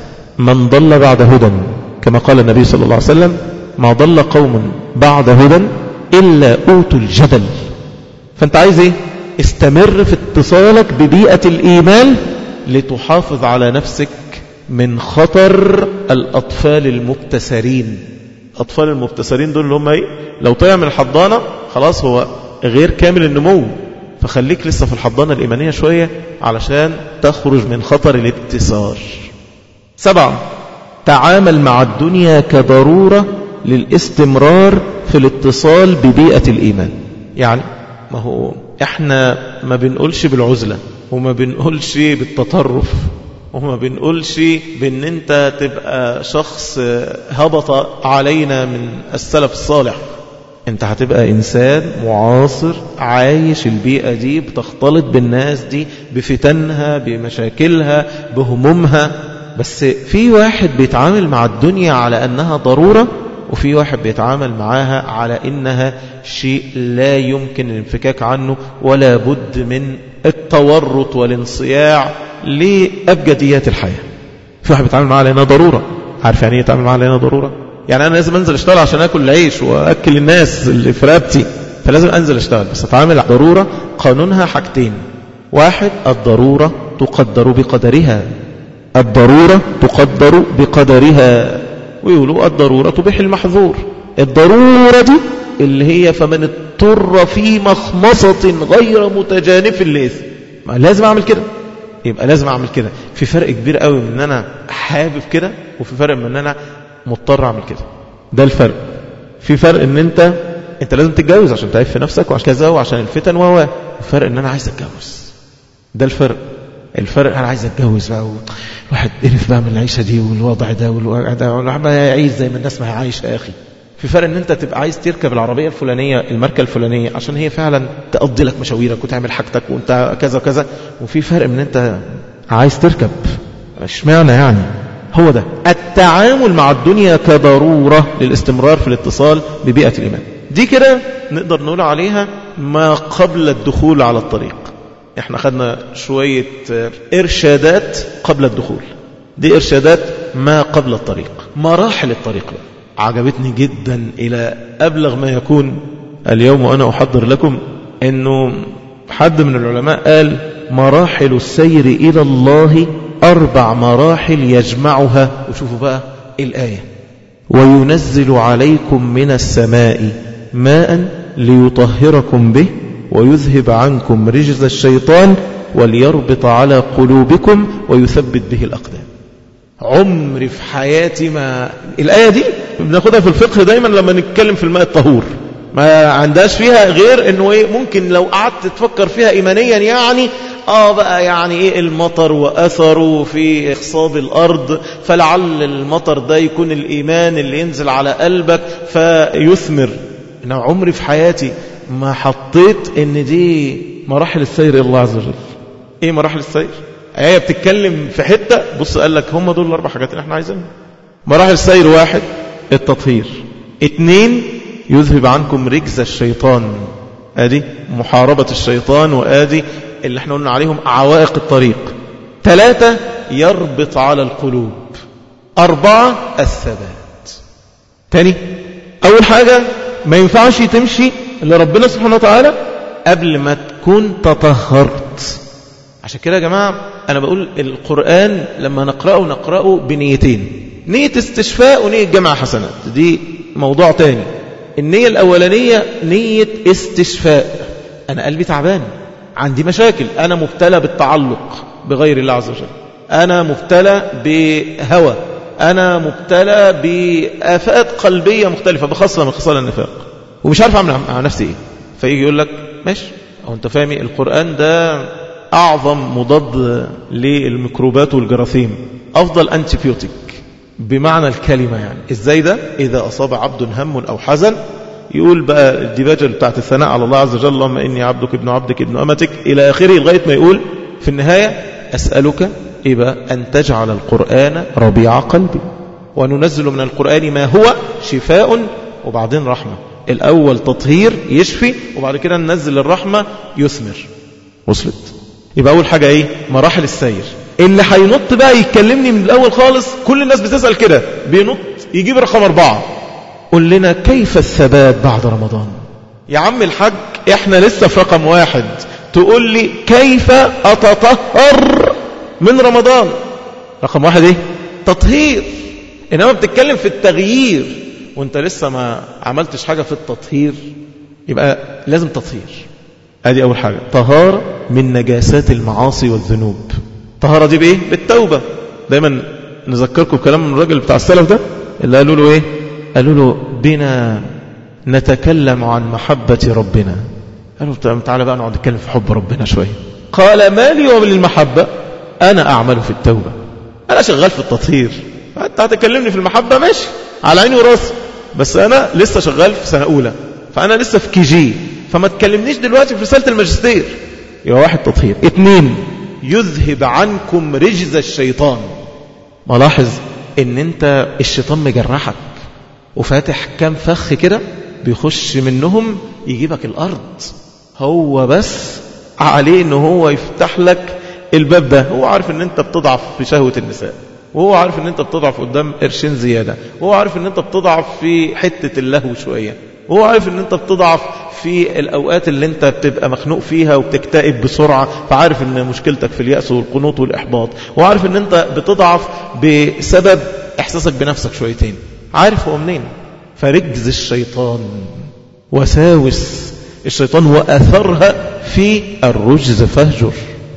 Speaker 1: من ضل بعد هدى، كما قال النبي صلى الله عليه وسلم ما ضل قوم بعد هدى إلا أوتوا الجدل. فانت عايز ايه؟ استمر في اتصالك ببيئة الإيمان لتحافظ على نفسك من خطر الأطفال المبتسرين. الأطفال المبتسرين دول اللي هم ايه؟ لو طلع من الحضانة خلاص هو غير كامل النمو، فخليك لسه في الحضانة الإيمانية شوية علشان تخرج من خطر الابتسار. سبعة، تعامل مع الدنيا كضرورة للاستمرار في الاتصال ببيئة الإيمان. يعني ما هو احنا ما بنقولش بالعزلة، وما بنقولش بالتطرف، وما بنقولش بان انت تبقى شخص هبط علينا من السلف الصالح. انت هتبقى انسان معاصر عايش البيئة دي، بتختلط بالناس دي بفتنها بمشاكلها بهمومها. بس في واحد بيتعامل مع الدنيا على انها ضرورة، وفي واحد بيتعامل معاها على انها شيء لا يمكن الانفكاك عنه، ولا بد من التورط والانصياع لأبجديات الحياة. في واحد بيتعامل معاها على انها ضرورة، عارف يعني ايه تعمل معاها لنا ضرورة؟ يعني انا لازم انزل اشتغل عشان اكل العيش واكل الناس اللي في رقبتي، فلازم انزل اشتغل، بس اتعامل ضرورة قانونها حاجتين. واحد، الضرورة تقدر بقدرها، الضرورة تقدر بقدرها، ويقولوا الضرورة تبيح المحظور. الضرورة دي اللي هي فمن اضطر في مخمصة غير متجانف للإثم، لازم اعمل كده، يبقى لازم اعمل كده. في فرق كبير قوي من ان انا حابب كده، وفي فرق من ان انا مضطر اعمل كده. ده الفرق. في فرق ان انت انت لازم تتجوز عشان تعيش في نفسك وعشان كذا وعشان الفتن و فرق ان انا عايز اتجوز. ده الفرق. الفرق انا عايز اتجوز بقى، الواحد قرف بقى من العيشه دي والوضع ده والوضع ده، والواحد يعيش زي ما الناس ما هي عايشه يا اخي. في فرق ان انت تبقى عايز تركب العربيه الفلانيه الماركه الفلانيه عشان هي فعلا تقضي لك مشاويرك وتعمل حاجتك وانت كذا وكذا، وفي فرق من انت عايز تركب. اشمعنى يعني؟ هو ده التعامل مع الدنيا كضروره للاستمرار في الاتصال ببيئه الايمان. دي كده نقدر نقول عليها ما قبل الدخول على الطريق. احنا خدنا شويه ارشادات قبل الدخول، دي ارشادات ما قبل الطريق، مراحل الطريق بقى. عجبتني جدا إلى أبلغ ما يكون اليوم وأنا أحضر لكم أنه حد من العلماء قال مراحل السير إلى الله أربع مراحل يجمعها. وشوفوا بقى الآية: وينزل عليكم من السماء ماء ليطهركم به ويذهب عنكم رجز الشيطان وليربط على قلوبكم ويثبت به الأقدام. عمري في حياتي ما الآية دي بناخدها في الفقه دايما لما نتكلم في الماء الطهور، ما عندهاش فيها غير انه ايه، ممكن لو قعدت تفكر فيها ايمانيا يعني اه بقى يعني ايه المطر واثره في اخصاب الارض، فلعل المطر ده يكون الايمان اللي ينزل على قلبك فيثمر. انا عمري في حياتي ما حطيت ان دي مراحل السير الى الله عز وجل. ايه مراحل السير؟ آية بتتكلم في حتة، بص قال لك هم دول الأربع حاجات اللي احنا عايزينها. مراحل السير: واحد، التطهير. اثنين، يذهب عنكم رجز الشيطان، ادي محاربة الشيطان وادي اللي احنا قلنا عليهم عوائق الطريق. ثلاثة، يربط على القلوب. أربعة، الثبات. تاني، أول حاجة ما ينفعش تمشي لربنا سبحانه وتعالى قبل ما تكون تطهرت. عشان كده يا جماعة أنا بقول القرآن لما نقرأه نقرأه بنيتين: نية استشفاء ونية جمع حسنات. دي موضوع تاني. النية الأولانية نية استشفاء، أنا قلبي تعبان، عندي مشاكل، أنا مبتلى بالتعلق بغير الله عز وجل، أنا مبتلى بهوى، أنا مبتلى بآفات قلبية مختلفة بخصلة من خصال النفاق، ومش عارف أعمل مع نفسي إيه. فيجي يقول لك ماشي، أو أنت فاهمي القرآن ده أعظم مضاد للميكروبات والجراثيم، أفضل أنتيبيوتيك بمعنى الكلمة. يعني إزاي ده؟ إذا أصاب عبد هم أو حزن يقول بقى الديباجة بتاعت الثناء على الله عز وجل: اللهم إني عبدك ابن عبدك ابن أمتك إلى آخره، لغاية ما يقول في النهاية: أسألك إيه بقى؟ أن تجعل القرآن ربيع قلبي وننزل من القرآن ما هو شفاء وبعدين رحمة. الأول تطهير يشفي، وبعد كده ننزل الرحمة يثمر. وصلت؟ يبقى أول حاجة إيه؟ مراحل السير. اللي هينط بقى يتكلمني من الأول خالص، كل الناس بتسأل كده، بينط يجيب رقم أربعة: قل لنا كيف الثبات بعد رمضان؟ يا عم الحاج احنا لسه في رقم واحد، تقول لي كيف أتطهر من رمضان؟ رقم واحد ايه؟ تطهير. إنما بتتكلم في التغيير وانت لسه ما عملتش حاجة في التطهير، يبقى لازم تطهير. ادي اول حاجة، طهارة من نجاسات المعاصي والذنوب. طهارة دي بايه؟ بالتوبة. دايما نذكركم بكلام من الراجل بتاع السلف ده اللي قالوا له ايه؟ قالوا له: بنا نتكلم عن محبة ربنا. قالوا: تعالى بقى نقعد نتكلم في حب ربنا شوية. قال: ما لي وبالمحبة؟ انا اعمل في التوبة، انا شغال في التطهير. انت هتكلمني في المحبة ماشي، على عيني وراسي، بس انا لسه شغال في سنة اولى، فانا لسه في كي جي، فما تكلمنيش دلوقتي في رسالة الماجستير. يبقى واحد تطهير. اتنين، يذهب عنكم رجز الشيطان. ملاحظ ان انت الشيطان مجرحك وفاتح كام فخ كده بيخش منهم يجيبك الارض، هو بس عليه ان هو يفتح لك الباب ده. هو عارف ان انت بتضعف في شهوة النساء، وهو عارف ان انت بتضعف قدام قرشين زيادة، وهو عارف ان انت بتضعف في حتة اللهو شوية، وهو عارف ان انت بتضعف في الاوقات اللي انت بتبقى مخنوق فيها وبتكتئب بسرعة، فعارف ان مشكلتك في اليأس والقنوط والاحباط، وعارف ان انت بتضعف بسبب احساسك بنفسك شويتين، عارف هو منين. فرجز الشيطان، وساوس الشيطان وأثرها في الرجز فهجر،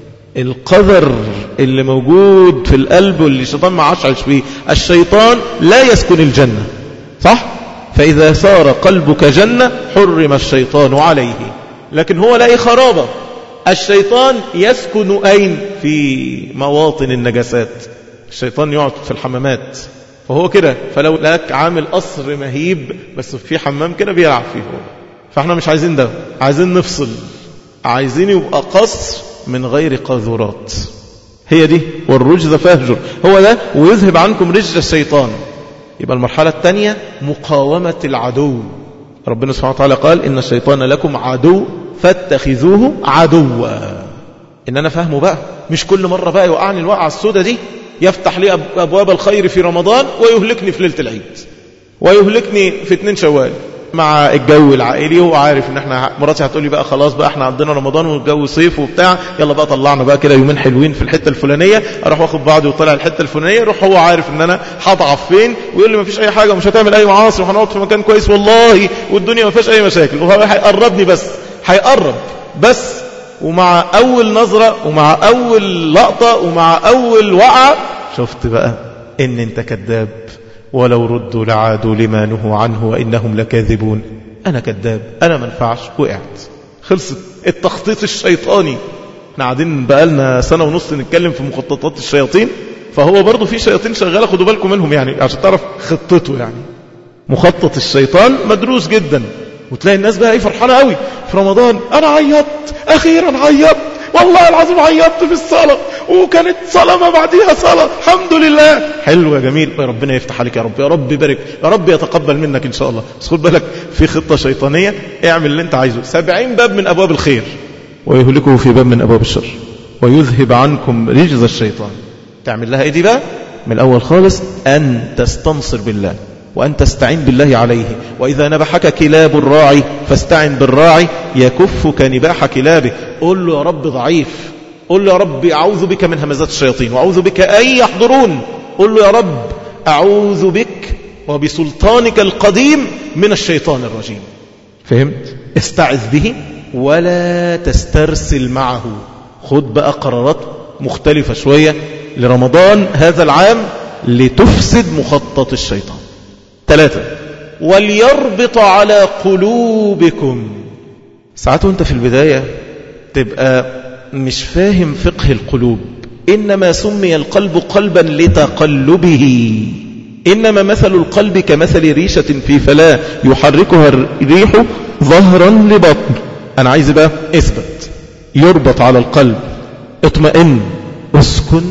Speaker 1: القذر اللي موجود في القلب واللي الشيطان ما عاشش فيه. الشيطان لا يسكن الجنة، صح؟ فإذا صار قلبك جنة حرم الشيطان عليه، لكن هو لا خرابة. الشيطان يسكن أين؟ في مواطن النجاسات. الشيطان يقعد في الحمامات، فهو كده. فلو لك عامل قصر مهيب بس في حمام كده بيلعب فيه هو. فاحنا مش عايزين ده، عايزين نفصل، عايزين يبقى قصر من غير قاذورات. هي دي والرجز فاهجر، هو ده. ويذهب عنكم رجز الشيطان. يبقى المرحلة الثانية مقاومة العدو. ربنا سبحانه وتعالى قال إن الشيطان لكم عدو فاتخذوه عدوا. إن أنا فاهمه بقى، مش كل مرة بقى يوقعني الوقعة السودة دي، يفتح لي أبواب الخير في رمضان ويهلكني في ليلة العيد، ويهلكني في اتنين شوال مع الجو العائلي. هو عارف ان احنا مراتي هتقولي بقى خلاص بقى احنا عندنا رمضان والجو صيف وبتاع، يلا بقى طلعنا بقى كده يومين حلوين في الحته الفلانيه، اروح واخد بعضي وطلع الحته الفلانيه، يروح هو عارف ان انا هضعف فين ويقول لي ما فيش اي حاجه ومش هتعمل اي معاصي وهنقعد في مكان كويس والله والدنيا ما فيهاش اي مشاكل، وهو هيقربني بس هيقرب بس. ومع اول نظره ومع اول لقطه ومع اول وقعه شفت بقى ان انت كذاب، ولو ردوا لعادوا لما نهوا عنه وإنهم لكاذبون. أنا كذاب، أنا منفعش، وقعت، خلصت. التخطيط الشيطاني، احنا قاعدين بقالنا سنة ونص نتكلم في مخططات الشياطين، فهو برضو في شياطين شغالة، خدوا بالكم منهم يعني عشان تعرف خطته. يعني مخطط الشيطان مدروس جدا. وتلاقي الناس بقى ايه فرحانة قوي في رمضان، أنا عيطت، أخيرا عيطت، والله العظيم عيطت في الصلاة، وكانت صلاة ما بعديها صلاة، الحمد لله. حلو يا جميل، يا ربنا يفتح عليك يا رب، يا رب يبارك، يا رب يتقبل منك إن شاء الله. بس خد بالك في خطة شيطانية، اعمل اللي انت عايزه. سبعين باب من أبواب الخير ويهلكه في باب من أبواب الشر ويذهب عنكم رجز الشيطان. تعمل لها ايه دي بقى؟ من الأول خالص أن تستنصر بالله وأن تستعين بالله عليه. وإذا نبحك كلاب الراعي فاستعن بالراعي يكفك نباح كلابه. قل له يا رب ضعيف، قل له يا رب أعوذ بك من همزات الشياطين وأعوذ بك أن يحضرون. قل له يا رب أعوذ بك وبسلطانك القديم من الشيطان الرجيم. فهمت؟ استعذ به ولا تسترسل معه. خد بقى قرارات مختلفة شوية لرمضان هذا العام لتفسد مخطط الشيطان. ثلاثة، وليربط على قلوبكم. ساعات وانت في البداية تبقى مش فاهم فقه القلوب. إنما سمي القلب قلبا لتقلبه، إنما مثل القلب كمثل ريشة في فلاة يحركها الريح ظهرا لبطن. أنا عايز بقى اثبت، يربط على القلب، اطمئن، اسكن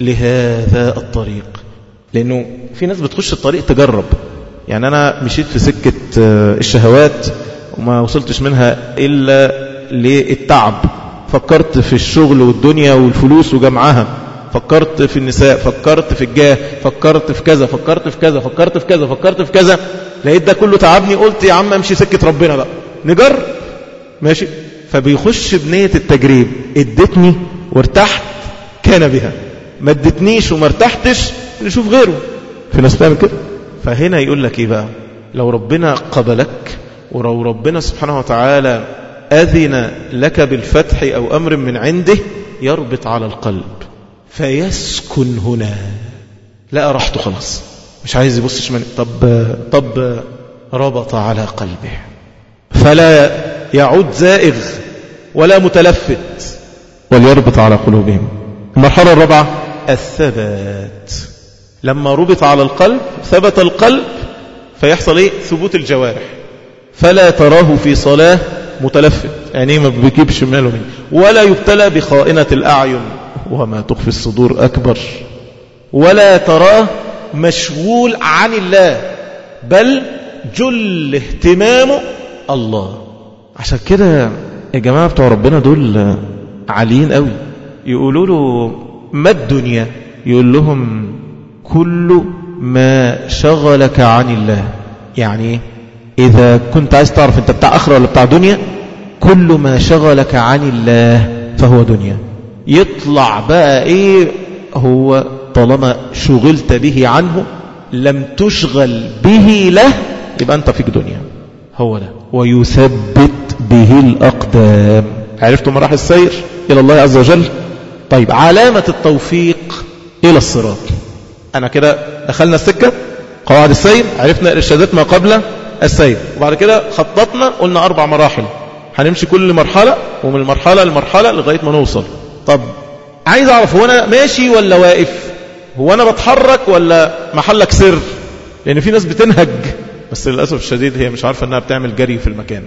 Speaker 1: لهذا الطريق. لأنه في ناس بتخش الطريق تجرب. يعني أنا مشيت في سكة الشهوات وما وصلتش منها إلا للتعب. فكرت في الشغل والدنيا والفلوس وجمعها، فكرت في النساء، فكرت في الجاه، فكرت في كذا، فكرت في كذا، فكرت في كذا، فكرت في كذا، لقيت ده كله تعبني. قلت يا عم امشي سكة ربنا بقى، نجرب. ماشي. فبيخش بنية التجريب. ادتني وارتحت كان بها، ما ادتنيش وما ارتحتش نشوف غيره. في ناس تعمل كده. فهنا يقول لك ايه بقى؟ لو ربنا قبلك ولو ربنا سبحانه وتعالى أذن لك بالفتح أو أمر من عنده، يربط على القلب فيسكن هنا. لا راحته خلاص، مش عايز يبص شمال. طب طب ربط على قلبه فلا يعود زائغ ولا متلفت. وليربط على قلوبهم. المرحلة الرابعة الثبات. لما ربط على القلب ثبت القلب، فيحصل ايه؟ ثبوت الجوارح. فلا تراه في صلاة متلفت، يعني ما بيجيبش ماله منه، ولا يبتلى بخائنة الأعين وما تخفي الصدور أكبر. ولا تراه مشغول عن الله، بل جل اهتمامه الله. عشان كده الجماعة بتوع ربنا دول عاليين قوي. يقولوا له ما الدنيا؟ يقول لهم كل ما شغلك عن الله. يعني إذا كنت عايز تعرف أنت بتاع آخرة ولا بتاع دنيا، كل ما شغلك عن الله فهو دنيا. يطلع بقى إيه هو طالما شغلت به عنه لم تشغل به له يبقى أنت فيك دنيا. هو ده ويثبت به الأقدام. عرفتم مراحل السير إلى الله عز وجل؟ طيب علامة التوفيق إلى الصراط. أنا كده دخلنا السكة، قواعد السير، عرفنا إرشادات ما قبل السير، وبعد كده خططنا قلنا أربع مراحل هنمشي كل مرحلة ومن المرحلة لمرحلة لغاية ما نوصل. طب عايز أعرف هو أنا ماشي ولا واقف؟ هو أنا بتحرك ولا محلك سر؟ لأن في ناس بتنهج بس للأسف الشديد هي مش عارفة أنها بتعمل جري في المكان.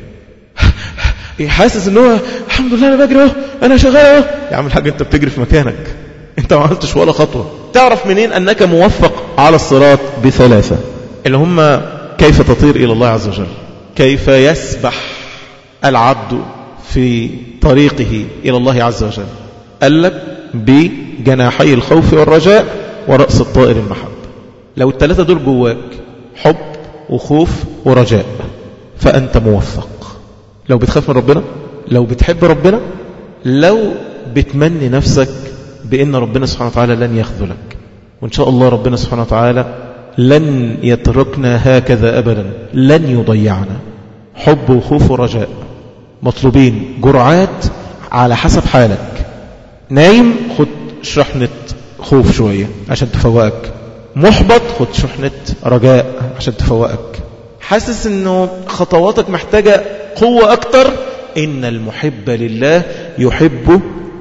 Speaker 1: حاسس أنه الحمد لله أنا بجري اهو، أنا شغال اهو. يا عم الحاج أنت بتجري في مكانك، أنت ما عملتش ولا خطوة. تعرف منين أنك موفق على الصراط؟ بثلاثة اللي هم كيف تطير إلى الله عز وجل، كيف يسبح العبد في طريقه إلى الله عز وجل. قال لك بجناحي الخوف والرجاء ورأس الطائر المحب. لو الثلاثة دول جواك حب وخوف ورجاء فأنت موفق. لو بتخاف من ربنا، لو بتحب ربنا، لو بتمني نفسك بأن ربنا سبحانه وتعالى لن يخذلك، وإن شاء الله ربنا سبحانه وتعالى لن يتركنا هكذا أبدا، لن يضيعنا. حب وخوف ورجاء مطلوبين، جرعات على حسب حالك. نايم خد شحنة خوف شوية عشان تفوقك، محبط خد شحنة رجاء عشان تفوقك. حاسس انه خطواتك محتاجة قوة اكتر، ان المحب لله يحب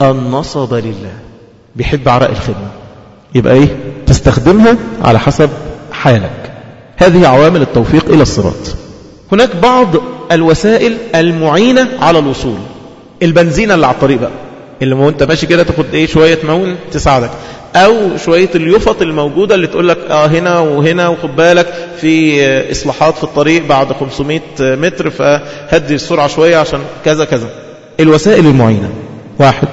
Speaker 1: النصب لله، بيحب عراء الخدمة. يبقى ايه؟ تستخدمها على حسب حالك. هذه عوامل التوفيق الى الصراط. هناك بعض الوسائل المعينة على الوصول. البنزينة اللي على الطريق بقى، اللي ما انت ماشي كده تاخد ايه شوية مون تساعدك، او شوية اليفط الموجودة اللي تقول لك اه هنا وهنا وخد بالك في اصلاحات في الطريق بعد خمسمائة متر فهدي السرعة شوية عشان كذا كذا. الوسائل المعينة: واحد،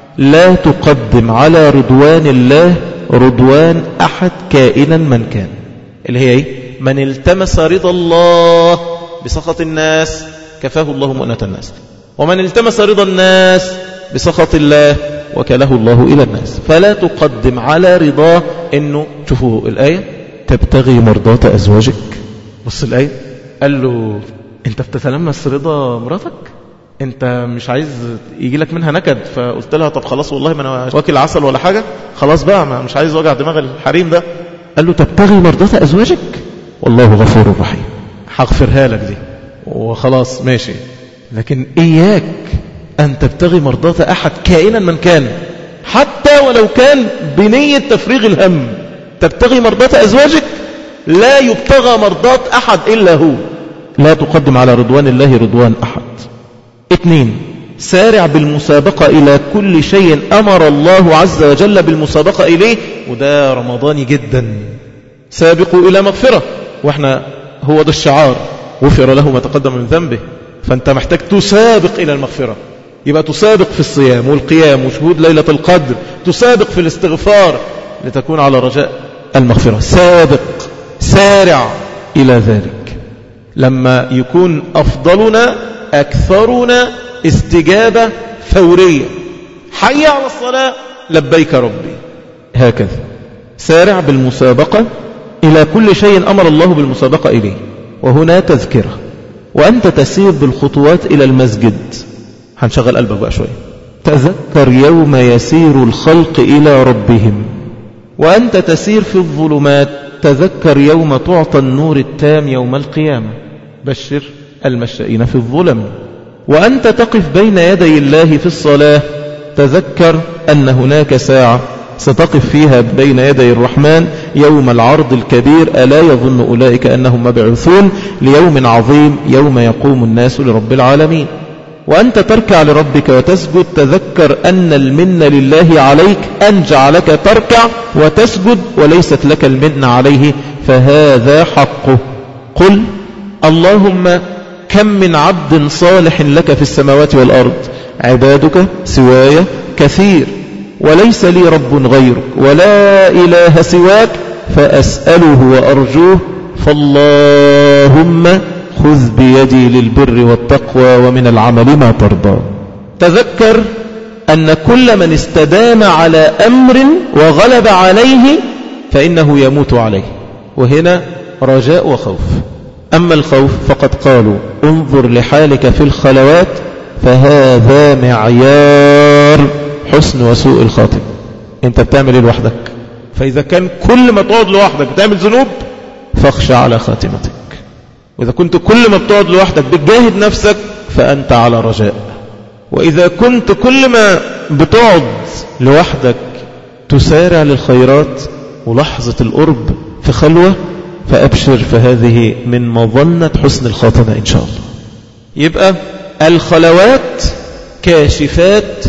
Speaker 1: لا تقدم على رضوان الله رضوان احد كائنا من كان. اللي هي ايه؟ من التمس رضا الله بسخط الناس كفاه الله مؤنة الناس، ومن التمس رضا الناس بسخط الله وكله الله إلى الناس. فلا تقدم على رضاه إنه، شوفوا الآية، تبتغي مرضات أزواجك. بص الآية، قال له أنت بتتلمس رضا مراتك؟ أنت مش عايز يجي لك منها نكد؟ فقلت لها طب خلاص والله ما أنا واكل عسل ولا حاجة، خلاص بقى ما مش عايز وجع دماغ الحريم ده. قال له تبتغي مرضات أزواجك والله غفور رحيم، هغفرها لك دي وخلاص ماشي. لكن إياك أن تبتغي مرضات أحد كائنا من كان، حتى ولو كان بنية تفريغ الهم. تبتغي مرضات أزواجك، لا يبتغى مرضات أحد إلا هو. لا تقدم على رضوان الله رضوان أحد. اثنين، سارع بالمسابقة إلى كل شيء أمر الله عز وجل بالمسابقة إليه، وده رمضاني جدا. سابقوا إلى مغفرة، وإحنا هو ده الشعار، غفر له ما تقدم من ذنبه. فأنت محتاج تسابق إلى المغفرة. يبقى تسابق في الصيام والقيام وشهود ليلة القدر، تسابق في الاستغفار لتكون على رجاء المغفرة. سابق، سارع إلى ذلك. لما يكون أفضلنا أكثرنا استجابة فورية، حي على الصلاة لبيك ربي، هكذا. سارع بالمسابقة إلى كل شيء أمر الله بالمسابقة إليه. وهنا تذكرة: وأنت تسير بالخطوات إلى المسجد. هنشغل قلبك بقى شوية. تذكر يوم يسير الخلق إلى ربهم. وأنت تسير في الظلمات، تذكر يوم تعطى النور التام يوم القيامة. بشر المشائين في الظلم. وأنت تقف بين يدي الله في الصلاة، تذكر أن هناك ساعة ستقف فيها بين يدي الرحمن يوم العرض الكبير. ألا يظن أولئك أنهم مبعوثون ليوم عظيم يوم يقوم الناس لرب العالمين. وأنت تركع لربك وتسجد، تذكر أن المن لله عليك أن جعلك تركع وتسجد وليست لك المن عليه، فهذا حقه. قل اللهم كم من عبد صالح لك في السماوات والأرض، عبادك سواي كثير، وليس لي رب غيرك ولا إله سواك، فأسأله وأرجوه، فاللهم خذ بيدي للبر والتقوى ومن العمل ما ترضى. تذكر أن كل من استدام على أمر وغلب عليه فإنه يموت عليه، وهنا رجاء وخوف. أما الخوف فقد قالوا انظر لحالك في الخلوات فهذا معيار حسن وسوء الخاتم. انت بتعمل ايه لوحدك؟ فإذا كان كل ما تقعد لوحدك بتعمل ذنوب فاخشى على خاتمتك، وإذا كنت كل ما بتقعد لوحدك بتجاهد نفسك فأنت على رجاء، وإذا كنت كل ما بتقعد لوحدك تسارع للخيرات ولحظة القرب في خلوة فأبشر، فهذه من مظنة حسن الخاتمة إن شاء الله. يبقى الخلوات كاشفات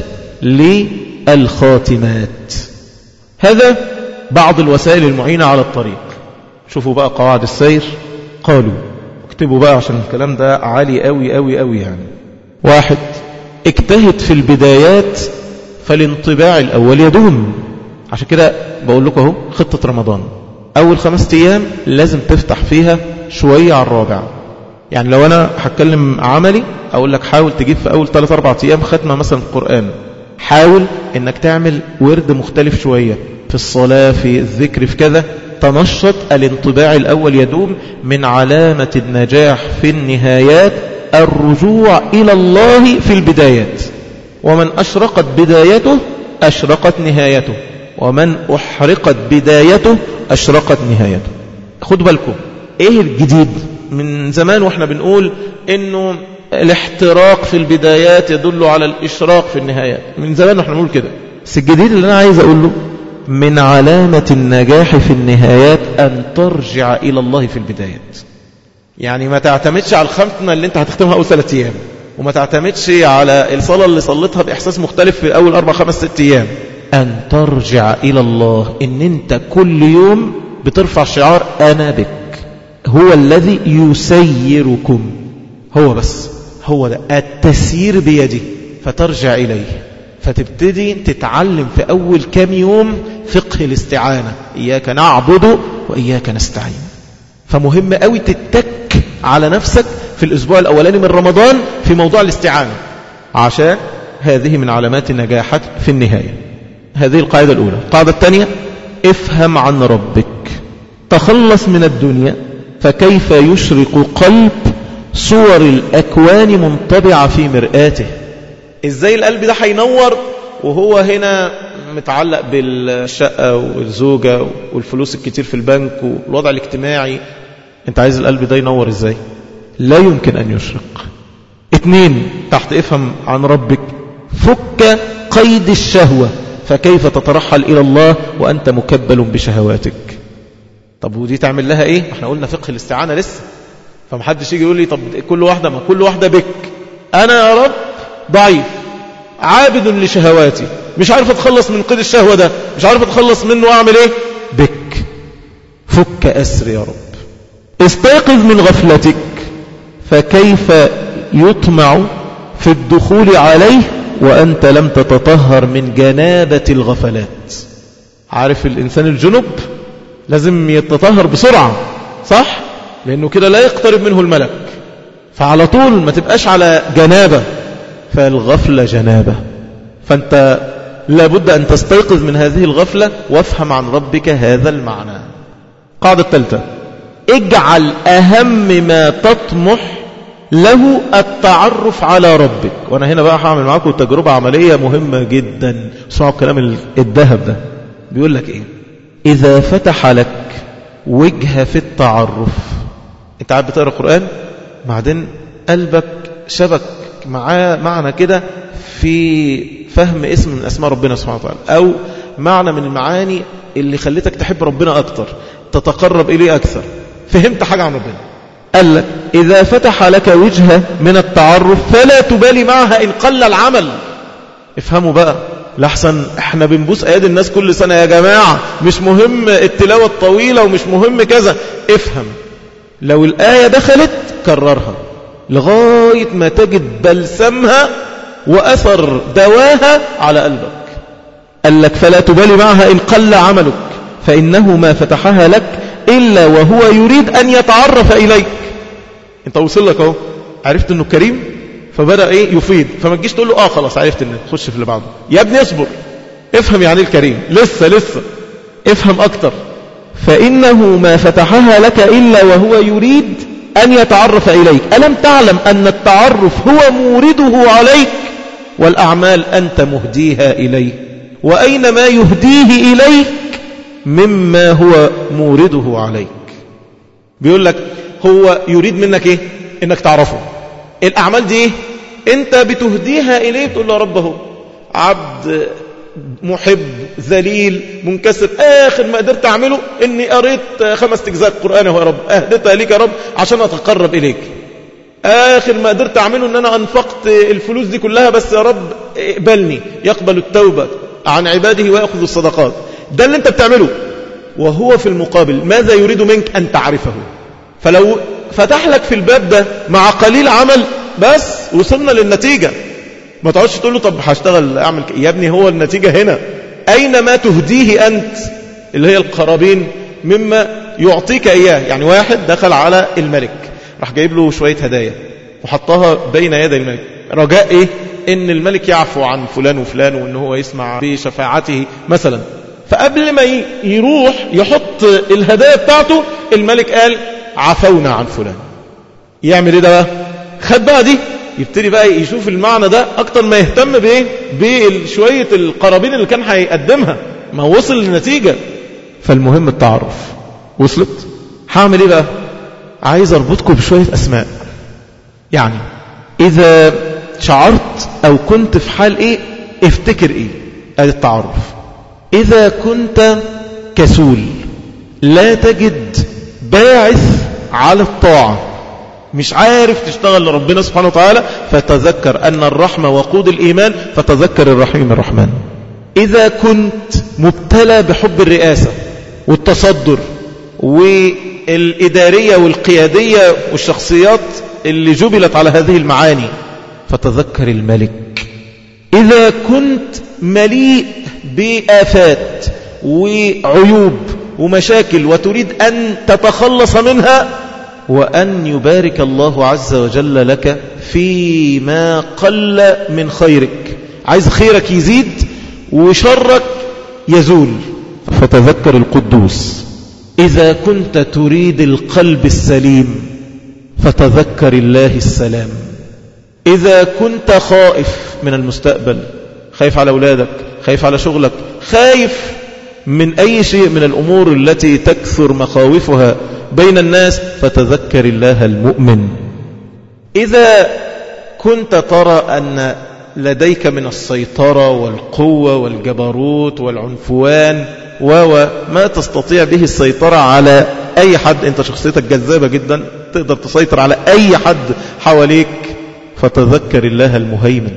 Speaker 1: للخاتمات. هذا بعض الوسائل المعينة على الطريق. شوفوا بقى قواعد السير، قالوا اكتبوا بقى عشان الكلام ده عالي قوي قوي قوي يعني. واحد، اجتهد في البدايات فالانطباع الأول يدوم. عشان كده بقول لكم اهو خطة رمضان، أول خمس أيام لازم تفتح فيها شوية على الرابع. يعني لو أنا هتكلم عملي أقول لك حاول تجيب في أول ثلاث أربع أيام ختمة مثلا القرآن. حاول إنك تعمل ورد مختلف شوية في الصلاة، في الذكر، في كذا. تنشط، الانطباع الأول يدوم. من علامة النجاح في النهايات الرجوع إلى الله في البدايات. ومن أشرقت بدايته أشرقت نهايته، ومن أحرقت بدايته أشرقت نهايته. خدوا بالكم إيه الجديد من زمان وإحنا بنقول إنه الاحتراق في البدايات يدل على الإشراق في النهايات. من زمان وإحنا بنقول كده. بس الجديد اللي أنا عايز أقوله من علامة النجاح في النهايات أن ترجع إلى الله في البدايات. يعني ما تعتمدش على الختمة اللي انت هتختمها أول ثلاث أيام، وما تعتمدش على الصلاة اللي صليتها بإحساس مختلف في أول أربع خمس ست أيام. أن ترجع إلى الله، إن انت كل يوم بترفع شعار أنا بك، هو الذي يسيركم. هو بس هو ده التسيير بيدي، فترجع إليه. فتبتدي تتعلم في أول كام يوم فقه الاستعانة، إياك نعبد وإياك نستعين. فمهم قوي تتك على نفسك في الأسبوع الأولاني من رمضان في موضوع الاستعانة، عشان هذه من علامات النجاح في النهاية. هذه القاعدة الأولى. القاعدة الثانية، افهم عن ربك، تخلص من الدنيا، فكيف يشرق قلب صور الأكوان منطبعة في مرآته. ازاي القلب ده هينور وهو هنا متعلق بالشقة والزوجة والفلوس الكتير في البنك والوضع الاجتماعي؟ انت عايز القلب ده ينور ازاي؟ لا يمكن ان يشرق. اتنين، تحت افهم عن ربك، فك قيد الشهوة، فكيف تترحل الى الله وانت مكبل بشهواتك. طب ودي تعمل لها ايه؟ احنا قلنا فقه الاستعانة لسه. فمحدش يجي يقول لي طب كل واحدة، ما كل واحدة بك. انا يا رب ضعيف عابد لشهواتي، مش عارف اتخلص من قيد الشهوة ده، مش عارف اتخلص منه، واعمل ايه؟ بك فك أسر يا رب. استيقظ من غفلتك، فكيف يطمع في الدخول عليه وأنت لم تتطهر من جنابة الغفلات. عارف الإنسان الجنب لازم يتطهر بسرعة، صح؟ لأنه كده لا يقترب منه الملك. فعلى طول ما تبقاش على جنابة، فالغفلة جنابة. فأنت لابد أن تستيقظ من هذه الغفلة وافهم عن ربك هذا المعنى. قاعدة الثالثة، اجعل أهم ما تطمح له التعرف على ربك. وأنا هنا بقى هعمل معاكم تجربة عملية مهمة جدا. اسمعوا الكلام الذهب ده. بيقول لك إيه؟ إذا فتح لك وجه في التعرف، أنت عاد بتقرأ القرآن بعدين قلبك شبك معاه معنى كده في فهم اسم من أسماء ربنا سبحانه وتعالى، أو معنى من المعاني اللي خلتك تحب ربنا أكتر، تتقرب إليه أكثر، فهمت حاجة عن ربنا. قال لك إذا فتح لك وجهة من التعرف فلا تبالي معها إن قل العمل. افهموا بقى، لحسن احنا بنبوس اياد الناس كل سنة يا جماعة، مش مهم التلاوة الطويلة ومش مهم كذا. افهم، لو الآية دخلت كررها لغاية ما تجد بلسمها وأثر دواها على قلبك. قال لك فلا تبالي معها إن قل عملك، فإنه ما فتحها لك إلا وهو يريد أن يتعرف إليك. انت وصل لك اهو، عرفت انه كريم فبدأ ايه يفيد، فما تجيش تقول له اه خلاص عرفت انه خش في اللي بعده. يا ابني اصبر، افهم يعني الكريم، لسه لسه افهم اكتر. فإنه ما فتحها لك إلا وهو يريد أن يتعرف إليك. ألم تعلم أن التعرف هو مورده عليك، والأعمال أنت مهديها إليه، وأين ما يهديه إليك مما هو مورده عليك. بيقول لك هو يريد منك ايه؟ انك تعرفه. الأعمال دي ايه؟ انت بتهديها إليه، تقول له ربه عبد محب ذليل منكسر، آخر ما قدرت أعمله إني قريت خمس أجزاء قرآن يا رب، أهدتها ليك يا رب عشان أتقرب إليك. آخر ما قدرت أعمله إن أنا أنفقت الفلوس دي كلها، بس يا رب اقبلني، يقبل التوبة عن عباده ويأخذ الصدقات. ده اللي أنت بتعمله. وهو في المقابل ماذا يريد منك؟ أن تعرفه. فلو فتح لك في الباب ده مع قليل عمل بس وصلنا للنتيجة. ما تقعدش تقول له طب هشتغل اعمل ك... يا ابني هو النتيجة هنا. أين ما تهديه أنت اللي هي القرابين مما يعطيك إياه. يعني واحد دخل على الملك راح جايب له شوية هدايا وحطها بين يدي الملك، رجاء إيه؟ إن الملك يعفو عن فلان وفلان وإن هو يسمع بشفاعته مثلا. فقبل ما يروح يحط الهدايا بتاعته الملك قال عفونا عن فلان. يعمل إيه ده بقى؟ خد بقى دي، يبتدي بقى يشوف المعنى ده أكتر ما يهتم بإيه؟ بشوية القرابين اللي كان هيقدمها. ما وصل للنتيجة. فالمهم التعرف. وصلت؟ هعمل إيه بقى؟ عايز أربطكم بشوية أسماء. يعني إذا شعرت أو كنت في حال إيه افتكر إيه. هذا التعرف. إذا كنت كسول لا تجد باعث على الطاعة، مش عارف تشتغل لربنا سبحانه وتعالى، فتذكر أن الرحمة وقود الإيمان، فتذكر الرحيم الرحمن. إذا كنت مبتلى بحب الرئاسة والتصدر والإدارية والقيادية والشخصيات اللي جبلت على هذه المعاني، فتذكر الملك. إذا كنت مليء بآفات وعيوب ومشاكل وتريد أن تتخلص منها، وأن يبارك الله عز وجل لك فيما قل من خيرك، عايز خيرك يزيد وشرك يزول، فتذكر القدوس. إذا كنت تريد القلب السليم فتذكر الله السلام. إذا كنت خائف من المستقبل، خايف على أولادك، خايف على شغلك، خايف من أي شيء من الأمور التي تكثر مخاوفها بين الناس، فتذكر الله المؤمن. إذا كنت ترى أن لديك من السيطرة والقوة والجبروت والعنفوان وما تستطيع به السيطرة على أي حد، أنت شخصيتك جذابة جدا تقدر تسيطر على أي حد حواليك، فتذكر الله المهيمن.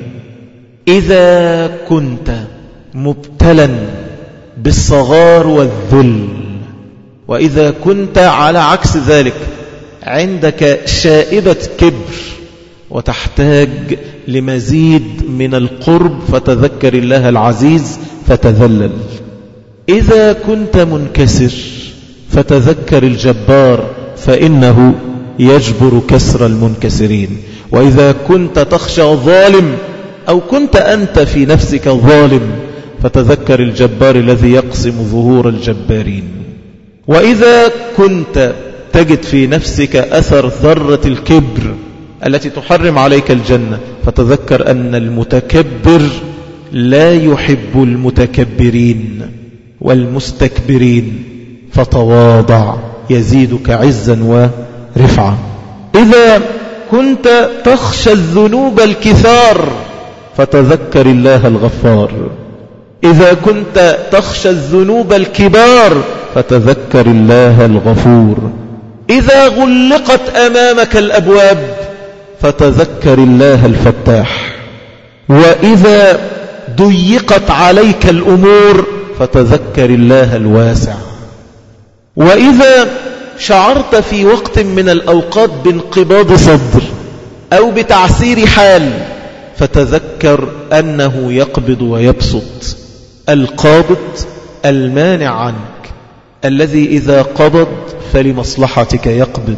Speaker 1: إذا كنت مبتلا بالصغار والذل، وإذا كنت على عكس ذلك عندك شائبة كبر وتحتاج لمزيد من القرب، فتذكر الله العزيز فتذلل. إذا كنت منكسر فتذكر الجبار، فإنه يجبر كسر المنكسرين. وإذا كنت تخشى ظالم أو كنت أنت في نفسك ظالم، فتذكر الجبار الذي يقسم ظهور الجبارين. وإذا كنت تجد في نفسك أثر ذرة الكبر التي تحرم عليك الجنة، فتذكر أن المتكبر لا يحب المتكبرين والمستكبرين، فتواضع يزيدك عزا ورفعا. إذا كنت تخشى الذنوب الكثار، فتذكر الله الغفار. إذا كنت تخشى الذنوب الكبار، فتذكر الله الغفور. إذا غلقت أمامك الأبواب، فتذكر الله الفتاح. وإذا ضيقت عليك الأمور، فتذكر الله الواسع. وإذا شعرت في وقت من الأوقات بانقباض صدر أو بتعسير حال، فتذكر أنه يقبض ويبسط، القابض المانع عنك الذي إذا قبض فلمصلحتك يقبض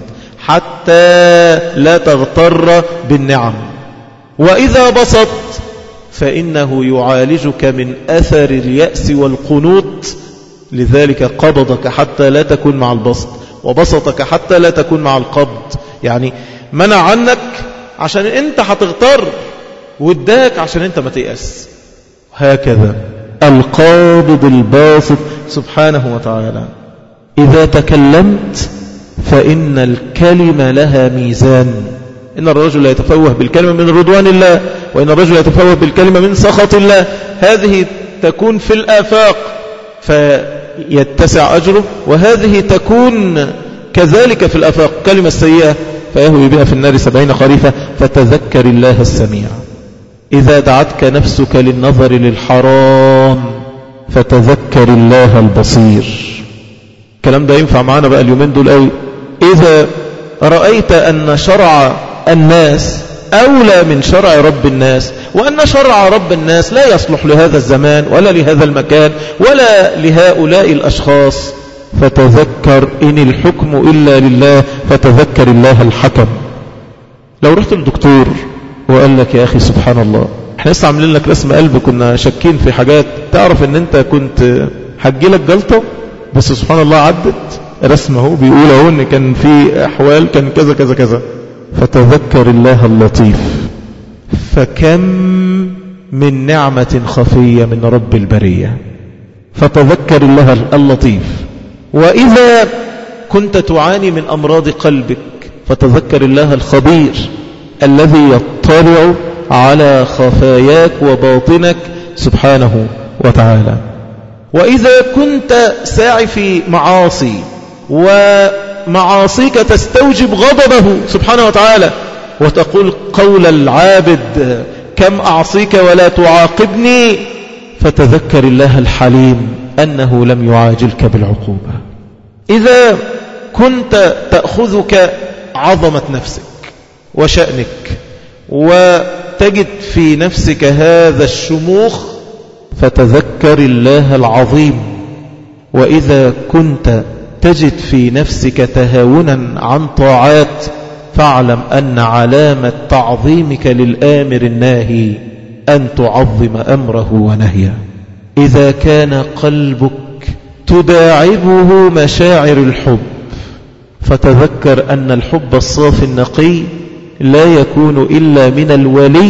Speaker 1: حتى لا تغتر بالنعم، وإذا بسط فإنه يعالجك من أثر اليأس والقنوط، لذلك قبضك حتى لا تكون مع البسط، وبسطك حتى لا تكون مع القبض، يعني منع عنك عشان انت هتغتر، واداك عشان انت ما تيأس. هكذا القابض الباسط سبحانه وتعالى. إذا تكلمت فإن الكلمة لها ميزان، إن الرجل يتفوه بالكلمة من رضوان الله، وإن الرجل يتفوه بالكلمة من سخط الله. هذه تكون في الآفاق فيتسع أجره، وهذه تكون كذلك في الآفاق. كلمة سيئة فيهوي بها في النار سبعين خريفة. فتذكر الله السميع. إذا دعتك نفسك للنظر للحرام فتذكر الله البصير. الكلام ده ينفع معنا بقى اليومين دول قوي. إذا رأيت أن شرع الناس أولى من شرع رب الناس، وأن شرع رب الناس لا يصلح لهذا الزمان ولا لهذا المكان ولا لهؤلاء الأشخاص، فتذكر إن الحكم إلا لله، فتذكر الله الحكم. لو رحت للدكتور وقال لك يا أخي سبحان الله احنا لسه عاملين لك رسم قلب، كنا شاكين في حاجات، تعرف ان انت كنت هتجيلك جلطة بس سبحان الله عدت رسمه، بيقول اهو ان كان في احوال كان كذا كذا كذا. فتذكر الله اللطيف. فكم من نعمة خفية من رب البرية. فتذكر الله اللطيف. وإذا كنت تعاني من أمراض قلبك فتذكر الله الخبير الذي يطلع على خفاياك وباطنك سبحانه وتعالى. وإذا كنت ساعي في معاصي ومعاصيك تستوجب غضبه سبحانه وتعالى، وتقول قول العابد كم أعصيك ولا تعاقبني، فتذكر الله الحليم أنه لم يعاجلك بالعقوبة. إذا كنت تأخذك عظمة نفسك وشأنك وتجد في نفسك هذا الشموخ، فتذكر الله العظيم. وإذا كنت تجد في نفسك تهاونا عن طاعات، فاعلم أن علامة تعظيمك للآمر الناهي أن تعظم أمره ونهيه. إذا كان قلبك تداعبه مشاعر الحب، فتذكر أن الحب الصافي النقي لا يكون إلا من الولي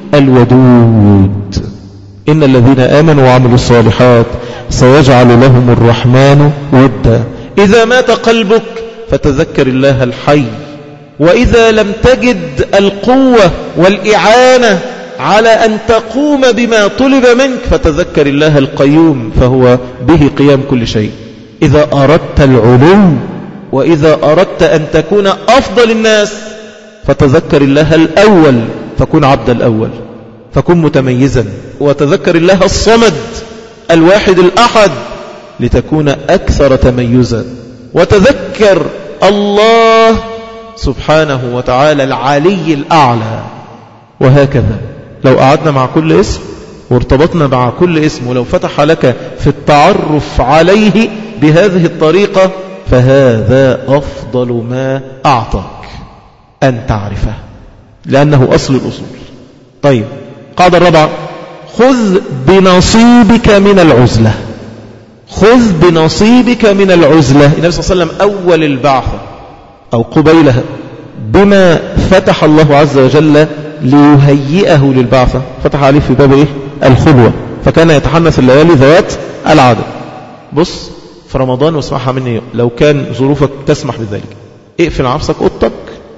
Speaker 1: الودود. إن الذين آمنوا وعملوا الصالحات سيجعل لهم الرحمن ودا. إذا مات قلبك فتذكر الله الحي. وإذا لم تجد القوة والإعانة على أن تقوم بما طلب منك، فتذكر الله القيوم، فهو به قيام كل شيء. إذا أردت العلو وإذا أردت أن تكون أفضل الناس، فتذكر الله الأول، فكن عبد الأول، فكن متميزا. وتذكر الله الصمد الواحد الأحد لتكون أكثر تميزا. وتذكر الله سبحانه وتعالى العلي الأعلى. وهكذا لو قعدنا مع كل اسم وارتبطنا مع كل اسم، ولو فتح لك في التعرف عليه بهذه الطريقة، فهذا أفضل ما أعطاك أن تعرفه، لأنه أصل الأصول. طيب، قاعدة الرابعة: خذ بنصيبك من العزلة. خذ بنصيبك من العزلة. النبي صلى الله عليه وسلم أول البعثة أو قبيلها بما فتح الله عز وجل ليهيئه للبعثة، فتح عليه في باب إيه؟ الخلوة، فكان يتحنث الليالي ذوات العدد. بص في رمضان واسمعها مني، لو كان ظروفك تسمح بذلك، اقفل عفسك أوضتك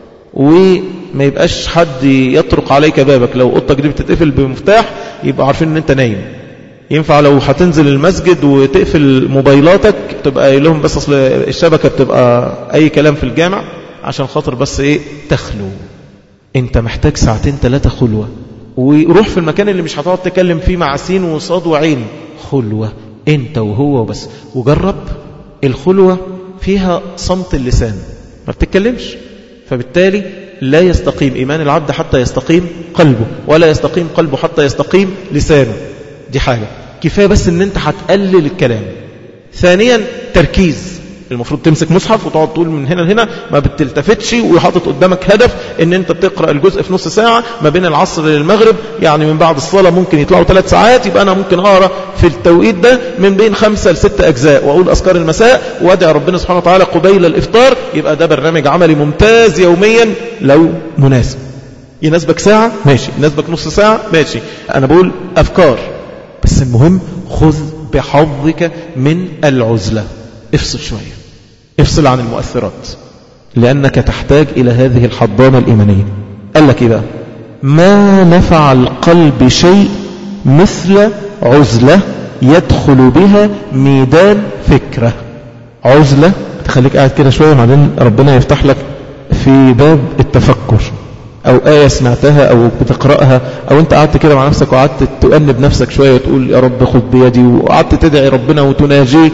Speaker 1: وما يبقاش حد يطرق عليك بابك. لو أوضتك دي بتتقفل بمفتاح يبقى عارفين ان انت نايم. ينفع لو هتنزل المسجد وتقفل موبايلاتك تبقى قايل لهم بس اصل الشبكة بتبقى اي كلام في الجامع، عشان خاطر بس ايه تخلو. انت محتاج ساعتين ثلاثة خلوة، وروح في المكان اللي مش هتقعد تكلم فيه مع سين وصاد وعين. خلوة انت وهو بس. وجرب الخلوة فيها صمت اللسان، ما بتتكلمش، فبالتالي لا يستقيم إيمان العبد حتى يستقيم قلبه، ولا يستقيم قلبه حتى يستقيم لسانه. دي حاجة كفاية، بس ان انت هتقلل الكلام. ثانيا تركيز. المفروض تمسك مصحف وتقعد تقول من هنا لهنا، ما بتلتفتش، وحاطط قدامك هدف ان انت بتقرأ الجزء في نص ساعة ما بين العصر للمغرب، يعني من بعد الصلاة ممكن يطلعوا ثلاث ساعات، يبقى انا ممكن اقرأ في التوقيت ده من بين خمسة لست اجزاء، واقول اذكار المساء وادعي ربنا سبحانه وتعالى قبيل الافطار. يبقى ده برنامج عملي ممتاز يوميا لو مناسب. يناسبك ساعة ماشي، يناسبك نص ساعة ماشي، انا بقول افكار بس. المهم خذ بحظك من العزلة، افصل شوية، افصل عن المؤثرات، لأنك تحتاج إلى هذه الحضانة الإيمانية. قال لك إيه بقى؟ ما نفع القلب شيء مثل عزلة يدخل بها ميدان فكرة. عزلة تخليك قاعد كده شوية، بعدين ربنا يفتح لك في باب التفكر، أو آية سمعتها أو بتقرأها، أو أنت قعدت كده مع نفسك وقعدت تؤنب نفسك شوية وتقول يا رب خذ بيدي، وقعدت تدعي ربنا وتناجيه،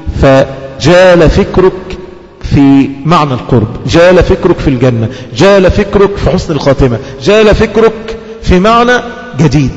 Speaker 1: فجال فكرك في معنى القرب، جال فكرك في الجنة، جال فكرك في حسن الخاتمة، جال فكرك في معنى جديد.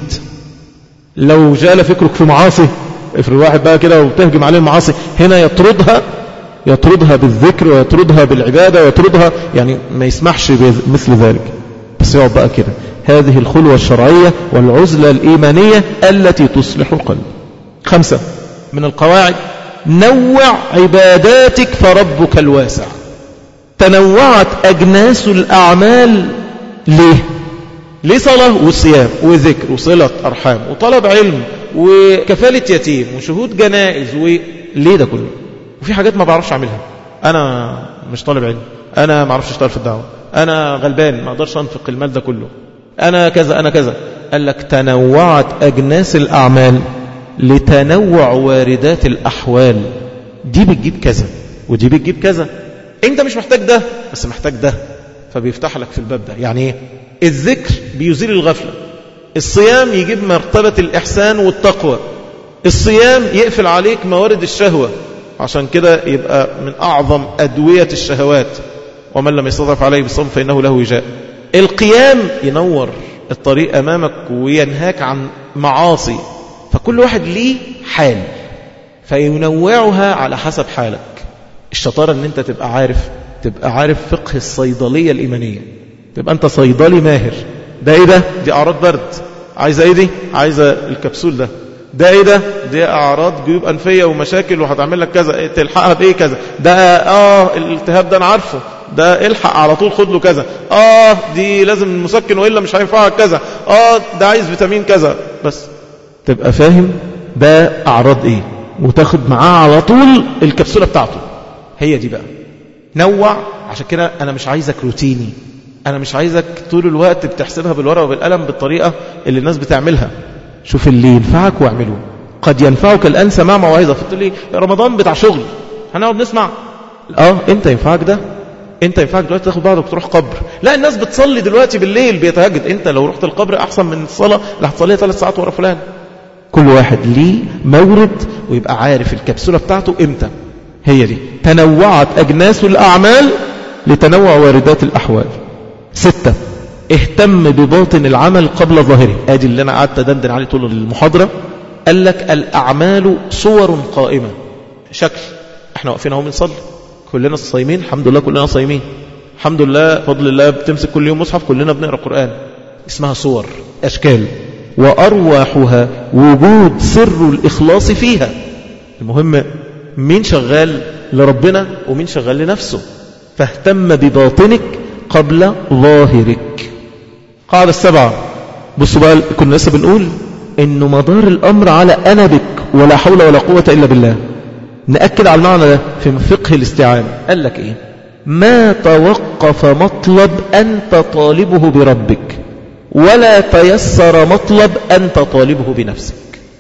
Speaker 1: لو جال فكرك في معاصي، افرض واحد بقى كده وتهجم عليه المعاصي، هنا يطردها يطردها بالذكر ويطردها بالعبادة ويطردها، يعني ما يسمحش مثل ذلك، بس يقعد بقى كده. هذه الخلوة الشرعية والعزلة الإيمانية التي تصلح القلب. خمسة من القواعد: نوع عباداتك فربك الواسع. تنوعت أجناس الأعمال. ليه؟ ليه صلاة وصيام وذكر وصلة أرحام وطلب علم وكفالة يتيم وشهود جنائز، وليه ده كله؟ وفي حاجات ما بعرفش أعملها، أنا مش طالب علم، أنا ما أعرفش أشتغل في الدعوة، أنا غلبان ما أقدرش أنفق المال ده كله، أنا كذا أنا كذا. قال لك تنوعت أجناس الأعمال لتنوع واردات الأحوال. دي بتجيب كذا ودي بتجيب كذا، انت مش محتاج ده بس محتاج ده، فبيفتح لك في الباب ده. يعني ايه؟ الذكر بيزيل الغفلة، الصيام يجيب مرتبة الإحسان والتقوى، الصيام يقفل عليك موارد الشهوة، عشان كده يبقى من أعظم أدوية الشهوات، ومن لم يستضعف عليه بالصوم فإنه له وجاء. القيام ينور الطريق أمامك وينهاك عن معاصي، فكل واحد ليه حال فينوعها على حسب حالك. الشطارة ان انت تبقى عارف تبقى عارف فقه الصيدلية الإيمانية، تبقى انت صيدلي ماهر. ده ايه ده؟ دي اعراض برد، عايزة ايه دي؟ عايزة الكبسول ده. ده ايه ده؟ دي اعراض جيوب انفية ومشاكل وهتعمل لك كذا، تلحقها بايه كذا. ده اه الالتهاب ده انا عارفه، ده الحق على طول خد له كذا. اه دي لازم مسكن والا مش هينفعك كذا. اه ده عايز فيتامين كذا. بس تبقى فاهم ده اعراض ايه، وتاخد معاه على طول الكبسولة بتاعته. هي دي بقى نوع. عشان كده انا مش عايزك روتيني، انا مش عايزك طول الوقت بتحسبها بالورقة وبالقلم بالطريقة اللي الناس بتعملها. شوف اللي ينفعك واعمله. قد ينفعك الآن سماع موعظة، فتقول لي رمضان بتاع شغل هنقعد نسمع. اه انت ينفعك ده، انت ينفعك دلوقتي تاخد بعضك وتروح قبر. لا الناس بتصلي دلوقتي بالليل بيتهجد، انت لو رحت القبر احسن من الصلاة اللي هتصليها ثلاث ساعات ورا فلان. كل واحد ليه مورد ويبقى عارف الكبسولة بتاعته امتى. هي دي تنوعت أجناس الأعمال لتنوع واردات الأحوال. ستة: اهتم بباطن العمل قبل ظاهره. ادي اللي انا قعدت ادندن عليه طول المحاضرة. قال لك الأعمال صور قائمة، شكل. احنا واقفين اهو بنصلي كلنا صايمين، الحمد لله كلنا صايمين، الحمد لله فضل الله، بتمسك كل يوم مصحف، كلنا بنقرأ قرآن. اسمها صور، أشكال. وأرواحها وجود سر الإخلاص فيها. المهم مين شغال لربنا ومين شغال لنفسه. فاهتم بباطنك قبل ظاهرك. قاعدة السبعة. بصوا بقى، كنا لسه بنقول انه مدار الامر على انا بك ولا حول ولا قوة الا بالله. نأكد على المعنى ده في فقه الاستعانة. قال لك ايه؟ ما توقف مطلب انت طالبه بربك ولا تيسر مطلب انت طالبه بنفسك.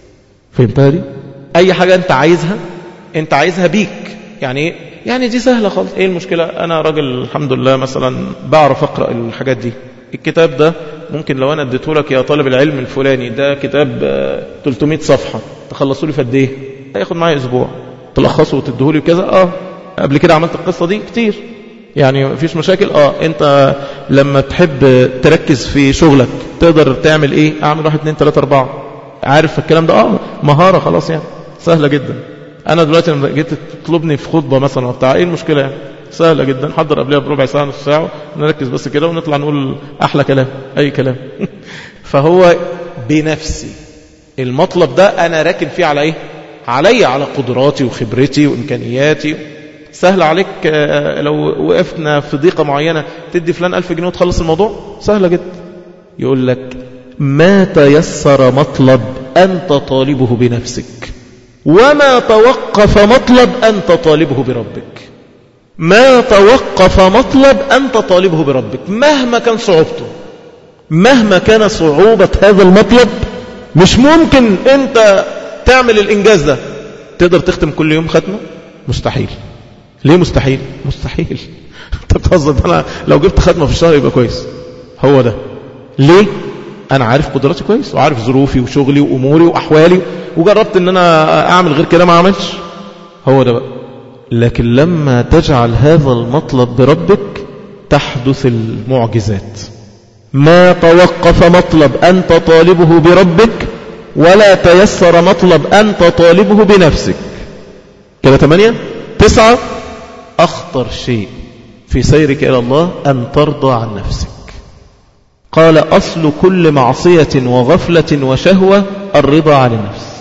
Speaker 1: فهمتها دي؟ اي حاجة انت عايزها انت عايزها بيك. يعني ايه؟ يعني دي سهلة خالص. ايه المشكلة؟ انا راجل الحمد لله مثلا بعرف اقرأ الحاجات دي. الكتاب ده ممكن لو انا اديته لك يا طالب العلم الفلاني، ده كتاب ثلاثمائة صفحة، تخلصوا لي في قد ايه؟ هياخد معايا اسبوع. تلخصه وتديه لي كذا. اه قبل كده عملت القصة دي كتير، يعني مفيش مشاكل. اه انت لما تحب تركز في شغلك تقدر تعمل ايه؟ اعمل واحد اتنين تلاتة اربعة. عارف الكلام ده؟ اه مهارة خلاص، يعني سهلة جدا. أنا دلوقتي لما جيت تطلبني في خطبة مثلا وبتاع، إيه المشكلة يعني؟ سهلة جدا، حضر قبلها بربع ساعة نص ساعة نركز بس كده ونطلع نقول أحلى كلام، أي كلام. فهو بنفسي المطلب ده أنا راكن فيه على إيه؟ علي، على قدراتي وخبرتي وإمكانياتي. سهل عليك لو وقفنا في ضيقة معينة تدي فلان ألف جنيه وتخلص الموضوع؟ سهلة جدا. يقول لك ما تيسر مطلب أنت طالبه بنفسك، وما توقف مطلب أنت طالبه بربك. ما توقف مطلب أنت طالبه بربك مهما كان صعوبته، مهما كان صعوبة هذا المطلب. مش ممكن أنت تعمل الإنجاز ده. تقدر تختم كل يوم ختمة؟ مستحيل. ليه مستحيل؟ مستحيل. انت بتهزر. انا لو جبت ختمة في الشهر يبقى كويس. هو ده. ليه؟ انا عارف قدراتي كويس، وعارف ظروفي وشغلي واموري واحوالي، وجربت ان انا اعمل غير كده ما عملش. هو ده بقى. لكن لما تجعل هذا المطلب بربك تحدث المعجزات. ما توقف مطلب أنت طالبه بربك، ولا تيسر مطلب أنت طالبه بنفسك. كده ثمانية. تسعة، أخطر شيء في سيرك إلى الله أن ترضى عن نفسك. قال أصل كل معصية وغفلة وشهوة الرضا عن النفس،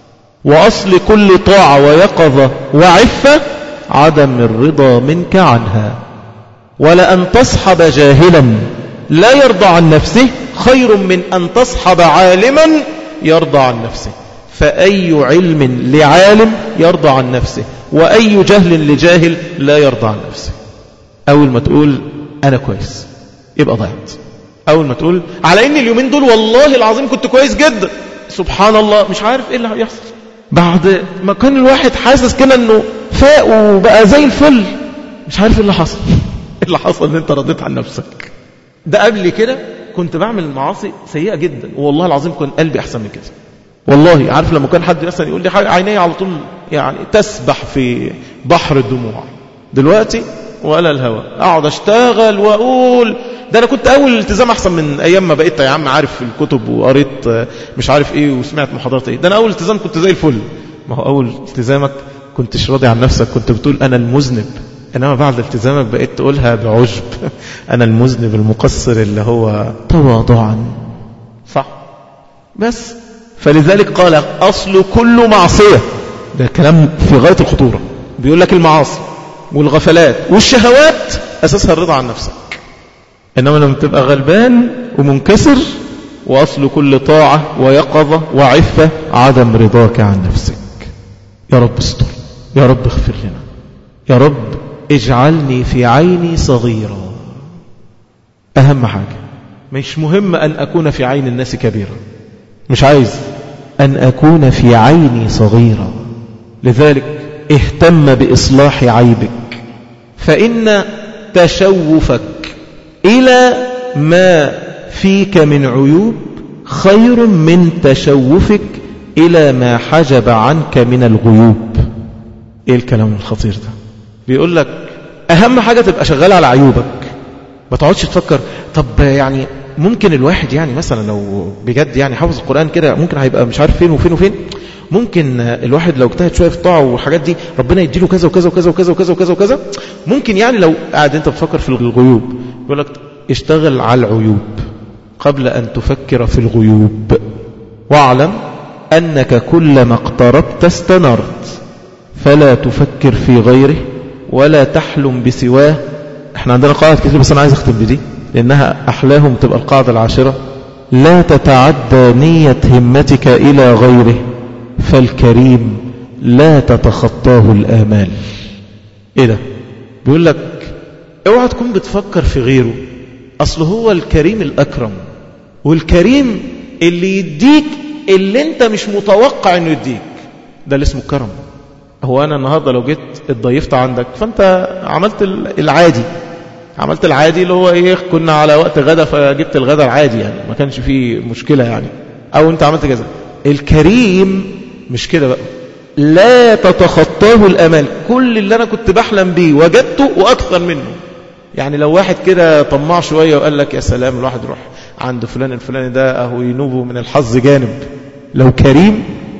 Speaker 1: وأصل كل طاعة ويقظة وعفة عدم الرضا منك عنها. ولأن تصحب جاهلا لا يرضى عن نفسه خير من أن تصحب عالما يرضى عن نفسه. فأي علم لعالم يرضى عن نفسه، وأي جهل لجاهل لا يرضى عن نفسه. أول ما تقول أنا كويس يبقى ضيعت. أول ما تقول على إن اليومين دول والله العظيم كنت كويس جدا، سبحان الله، مش عارف إيه اللي هيحصل. بعد ما كان الواحد حاسس كده إنه فاق وبقى زي الفل، مش عارف إيه اللي حصل. إيه اللي حصل؟ إن أنت رضيت عن نفسك. ده قبل كده كنت بعمل معاصي سيئة جدا، والله العظيم كان قلبي أحسن من كده. والله عارف لما كان حد مثلا يقول لي حاجة عيني على طول يعني تسبح في بحر الدموع. دلوقتي ولا الهوى، أقعد أشتغل وأقول ده أنا كنت أول التزام أحسن من أيام ما بقيت يا عم عارف في الكتب وقريت مش عارف إيه وسمعت محاضرات إيه. ده أنا أول التزام كنت زي الفل. ما هو أول التزامك كنتش راضي عن نفسك، كنت بتقول أنا المذنب. إنما بعد التزامك بقيت تقولها بعجب، أنا المذنب المقصر اللي هو تواضعا. صح؟ بس فلذلك قال أصل كل معصية. ده كلام في غاية الخطورة. بيقول لك المعاصي والغفلات والشهوات أساسها الرضا عن نفسك. إنما لما تبقى غلبان ومنكسر، وأصل كل طاعة ويقظة وعفة عدم رضاك عن نفسك. يا رب استر، يا رب اغفر لنا، يا رب اجعلني في عيني صغيرا. أهم حاجة مش مهم أن أكون في عين الناس كبيرا، مش عايز أن أكون في عيني صغيرا. لذلك اهتم بإصلاح عيبك، فإن تشوفك إلى ما فيك من عيوب خير من تشوفك إلى ما حجب عنك من الغيوب. إيه الكلام الخطير ده؟ بيقول لك أهم حاجة تبقى شغال على عيوبك، ما تقعدش تفكر طب يعني ممكن الواحد يعني مثلا لو بجد يعني حافظ القرآن كده ممكن هيبقى مش عارف فين وفين وفين، ممكن الواحد لو اجتهد شوية في الطاعة والحاجات دي ربنا يديله كذا وكذا وكذا وكذا وكذا وكذا وكذا. ممكن يعني لو قاعد انت بتفكر في الغيوب، يقول لك اشتغل على العيوب قبل أن تفكر في الغيوب، واعلم أنك كلما اقتربت استنرت، فلا تفكر في غيره ولا تحلم بسواه. احنا عندنا قاعدة كتير بس أنا عايز أختم بدي لأنها أحلاهم تبقى القاعدة العاشرة. لا تتعدى نية همتك إلى غيره، فالكريم لا تتخطاه الآمال. إيه ده؟ بيقول لك اوعى تكون بتفكر في غيره، أصل هو الكريم الأكرم، والكريم اللي يديك اللي انت مش متوقع انه يديك، ده اللي اسمه الكرم. هو أنا النهاردة لو جيت اتضيفت عندك فأنت عملت العادي، عملت العادي اللي هو ايه، كنا على وقت غدا فجبت الغدا العادي يعني ما كانش فيه مشكلة يعني، او انت عملت كذا. الكريم مش كده بقى، لا تتخطاه الامال، كل اللي انا كنت بحلم بيه وجدته واكثر منه. يعني لو واحد كده طماع شوية وقال لك يا سلام الواحد يروح عند فلان الفلاني ده اهو ينوبه من الحظ جانب، لو كريم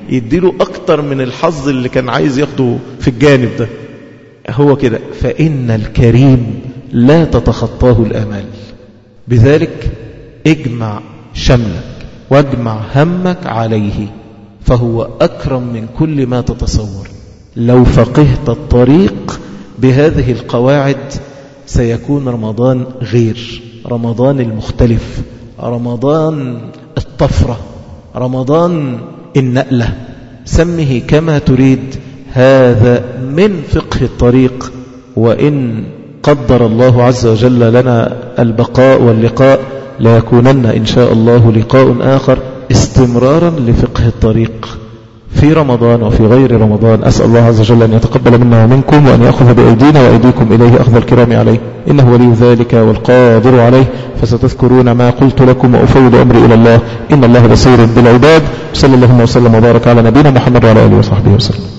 Speaker 1: يديله أكتر من الحظ اللي كان عايز ياخده في الجانب ده. هو كده، فإن الكريم لا تتخطاه الآمال. بذلك اجمع شملك واجمع همك عليه، فهو أكرم من كل ما تتصور. لو فقهت الطريق بهذه القواعد سيكون رمضان غير، رمضان المختلف، رمضان الطفرة، رمضان النقلة، سمه كما تريد. هذا من فقه الطريق. وإن قدر الله عز وجل لنا البقاء واللقاء ليكونن إن شاء الله لقاء آخر استمرارا لفقه الطريق في رمضان وفي غير رمضان. أسأل الله عز وجل أن يتقبل منا ومنكم، وأن يأخذ بأيدينا وأيديكم إليه أخذ الكرام عليه، إنه ولي ذلك والقادر عليه. فستذكرون ما قلت لكم وأفوض أمري إلى الله، إن الله بصير بالعباد. صلى الله وسلم وبارك على نبينا محمد وعلى آله وصحبه وسلم.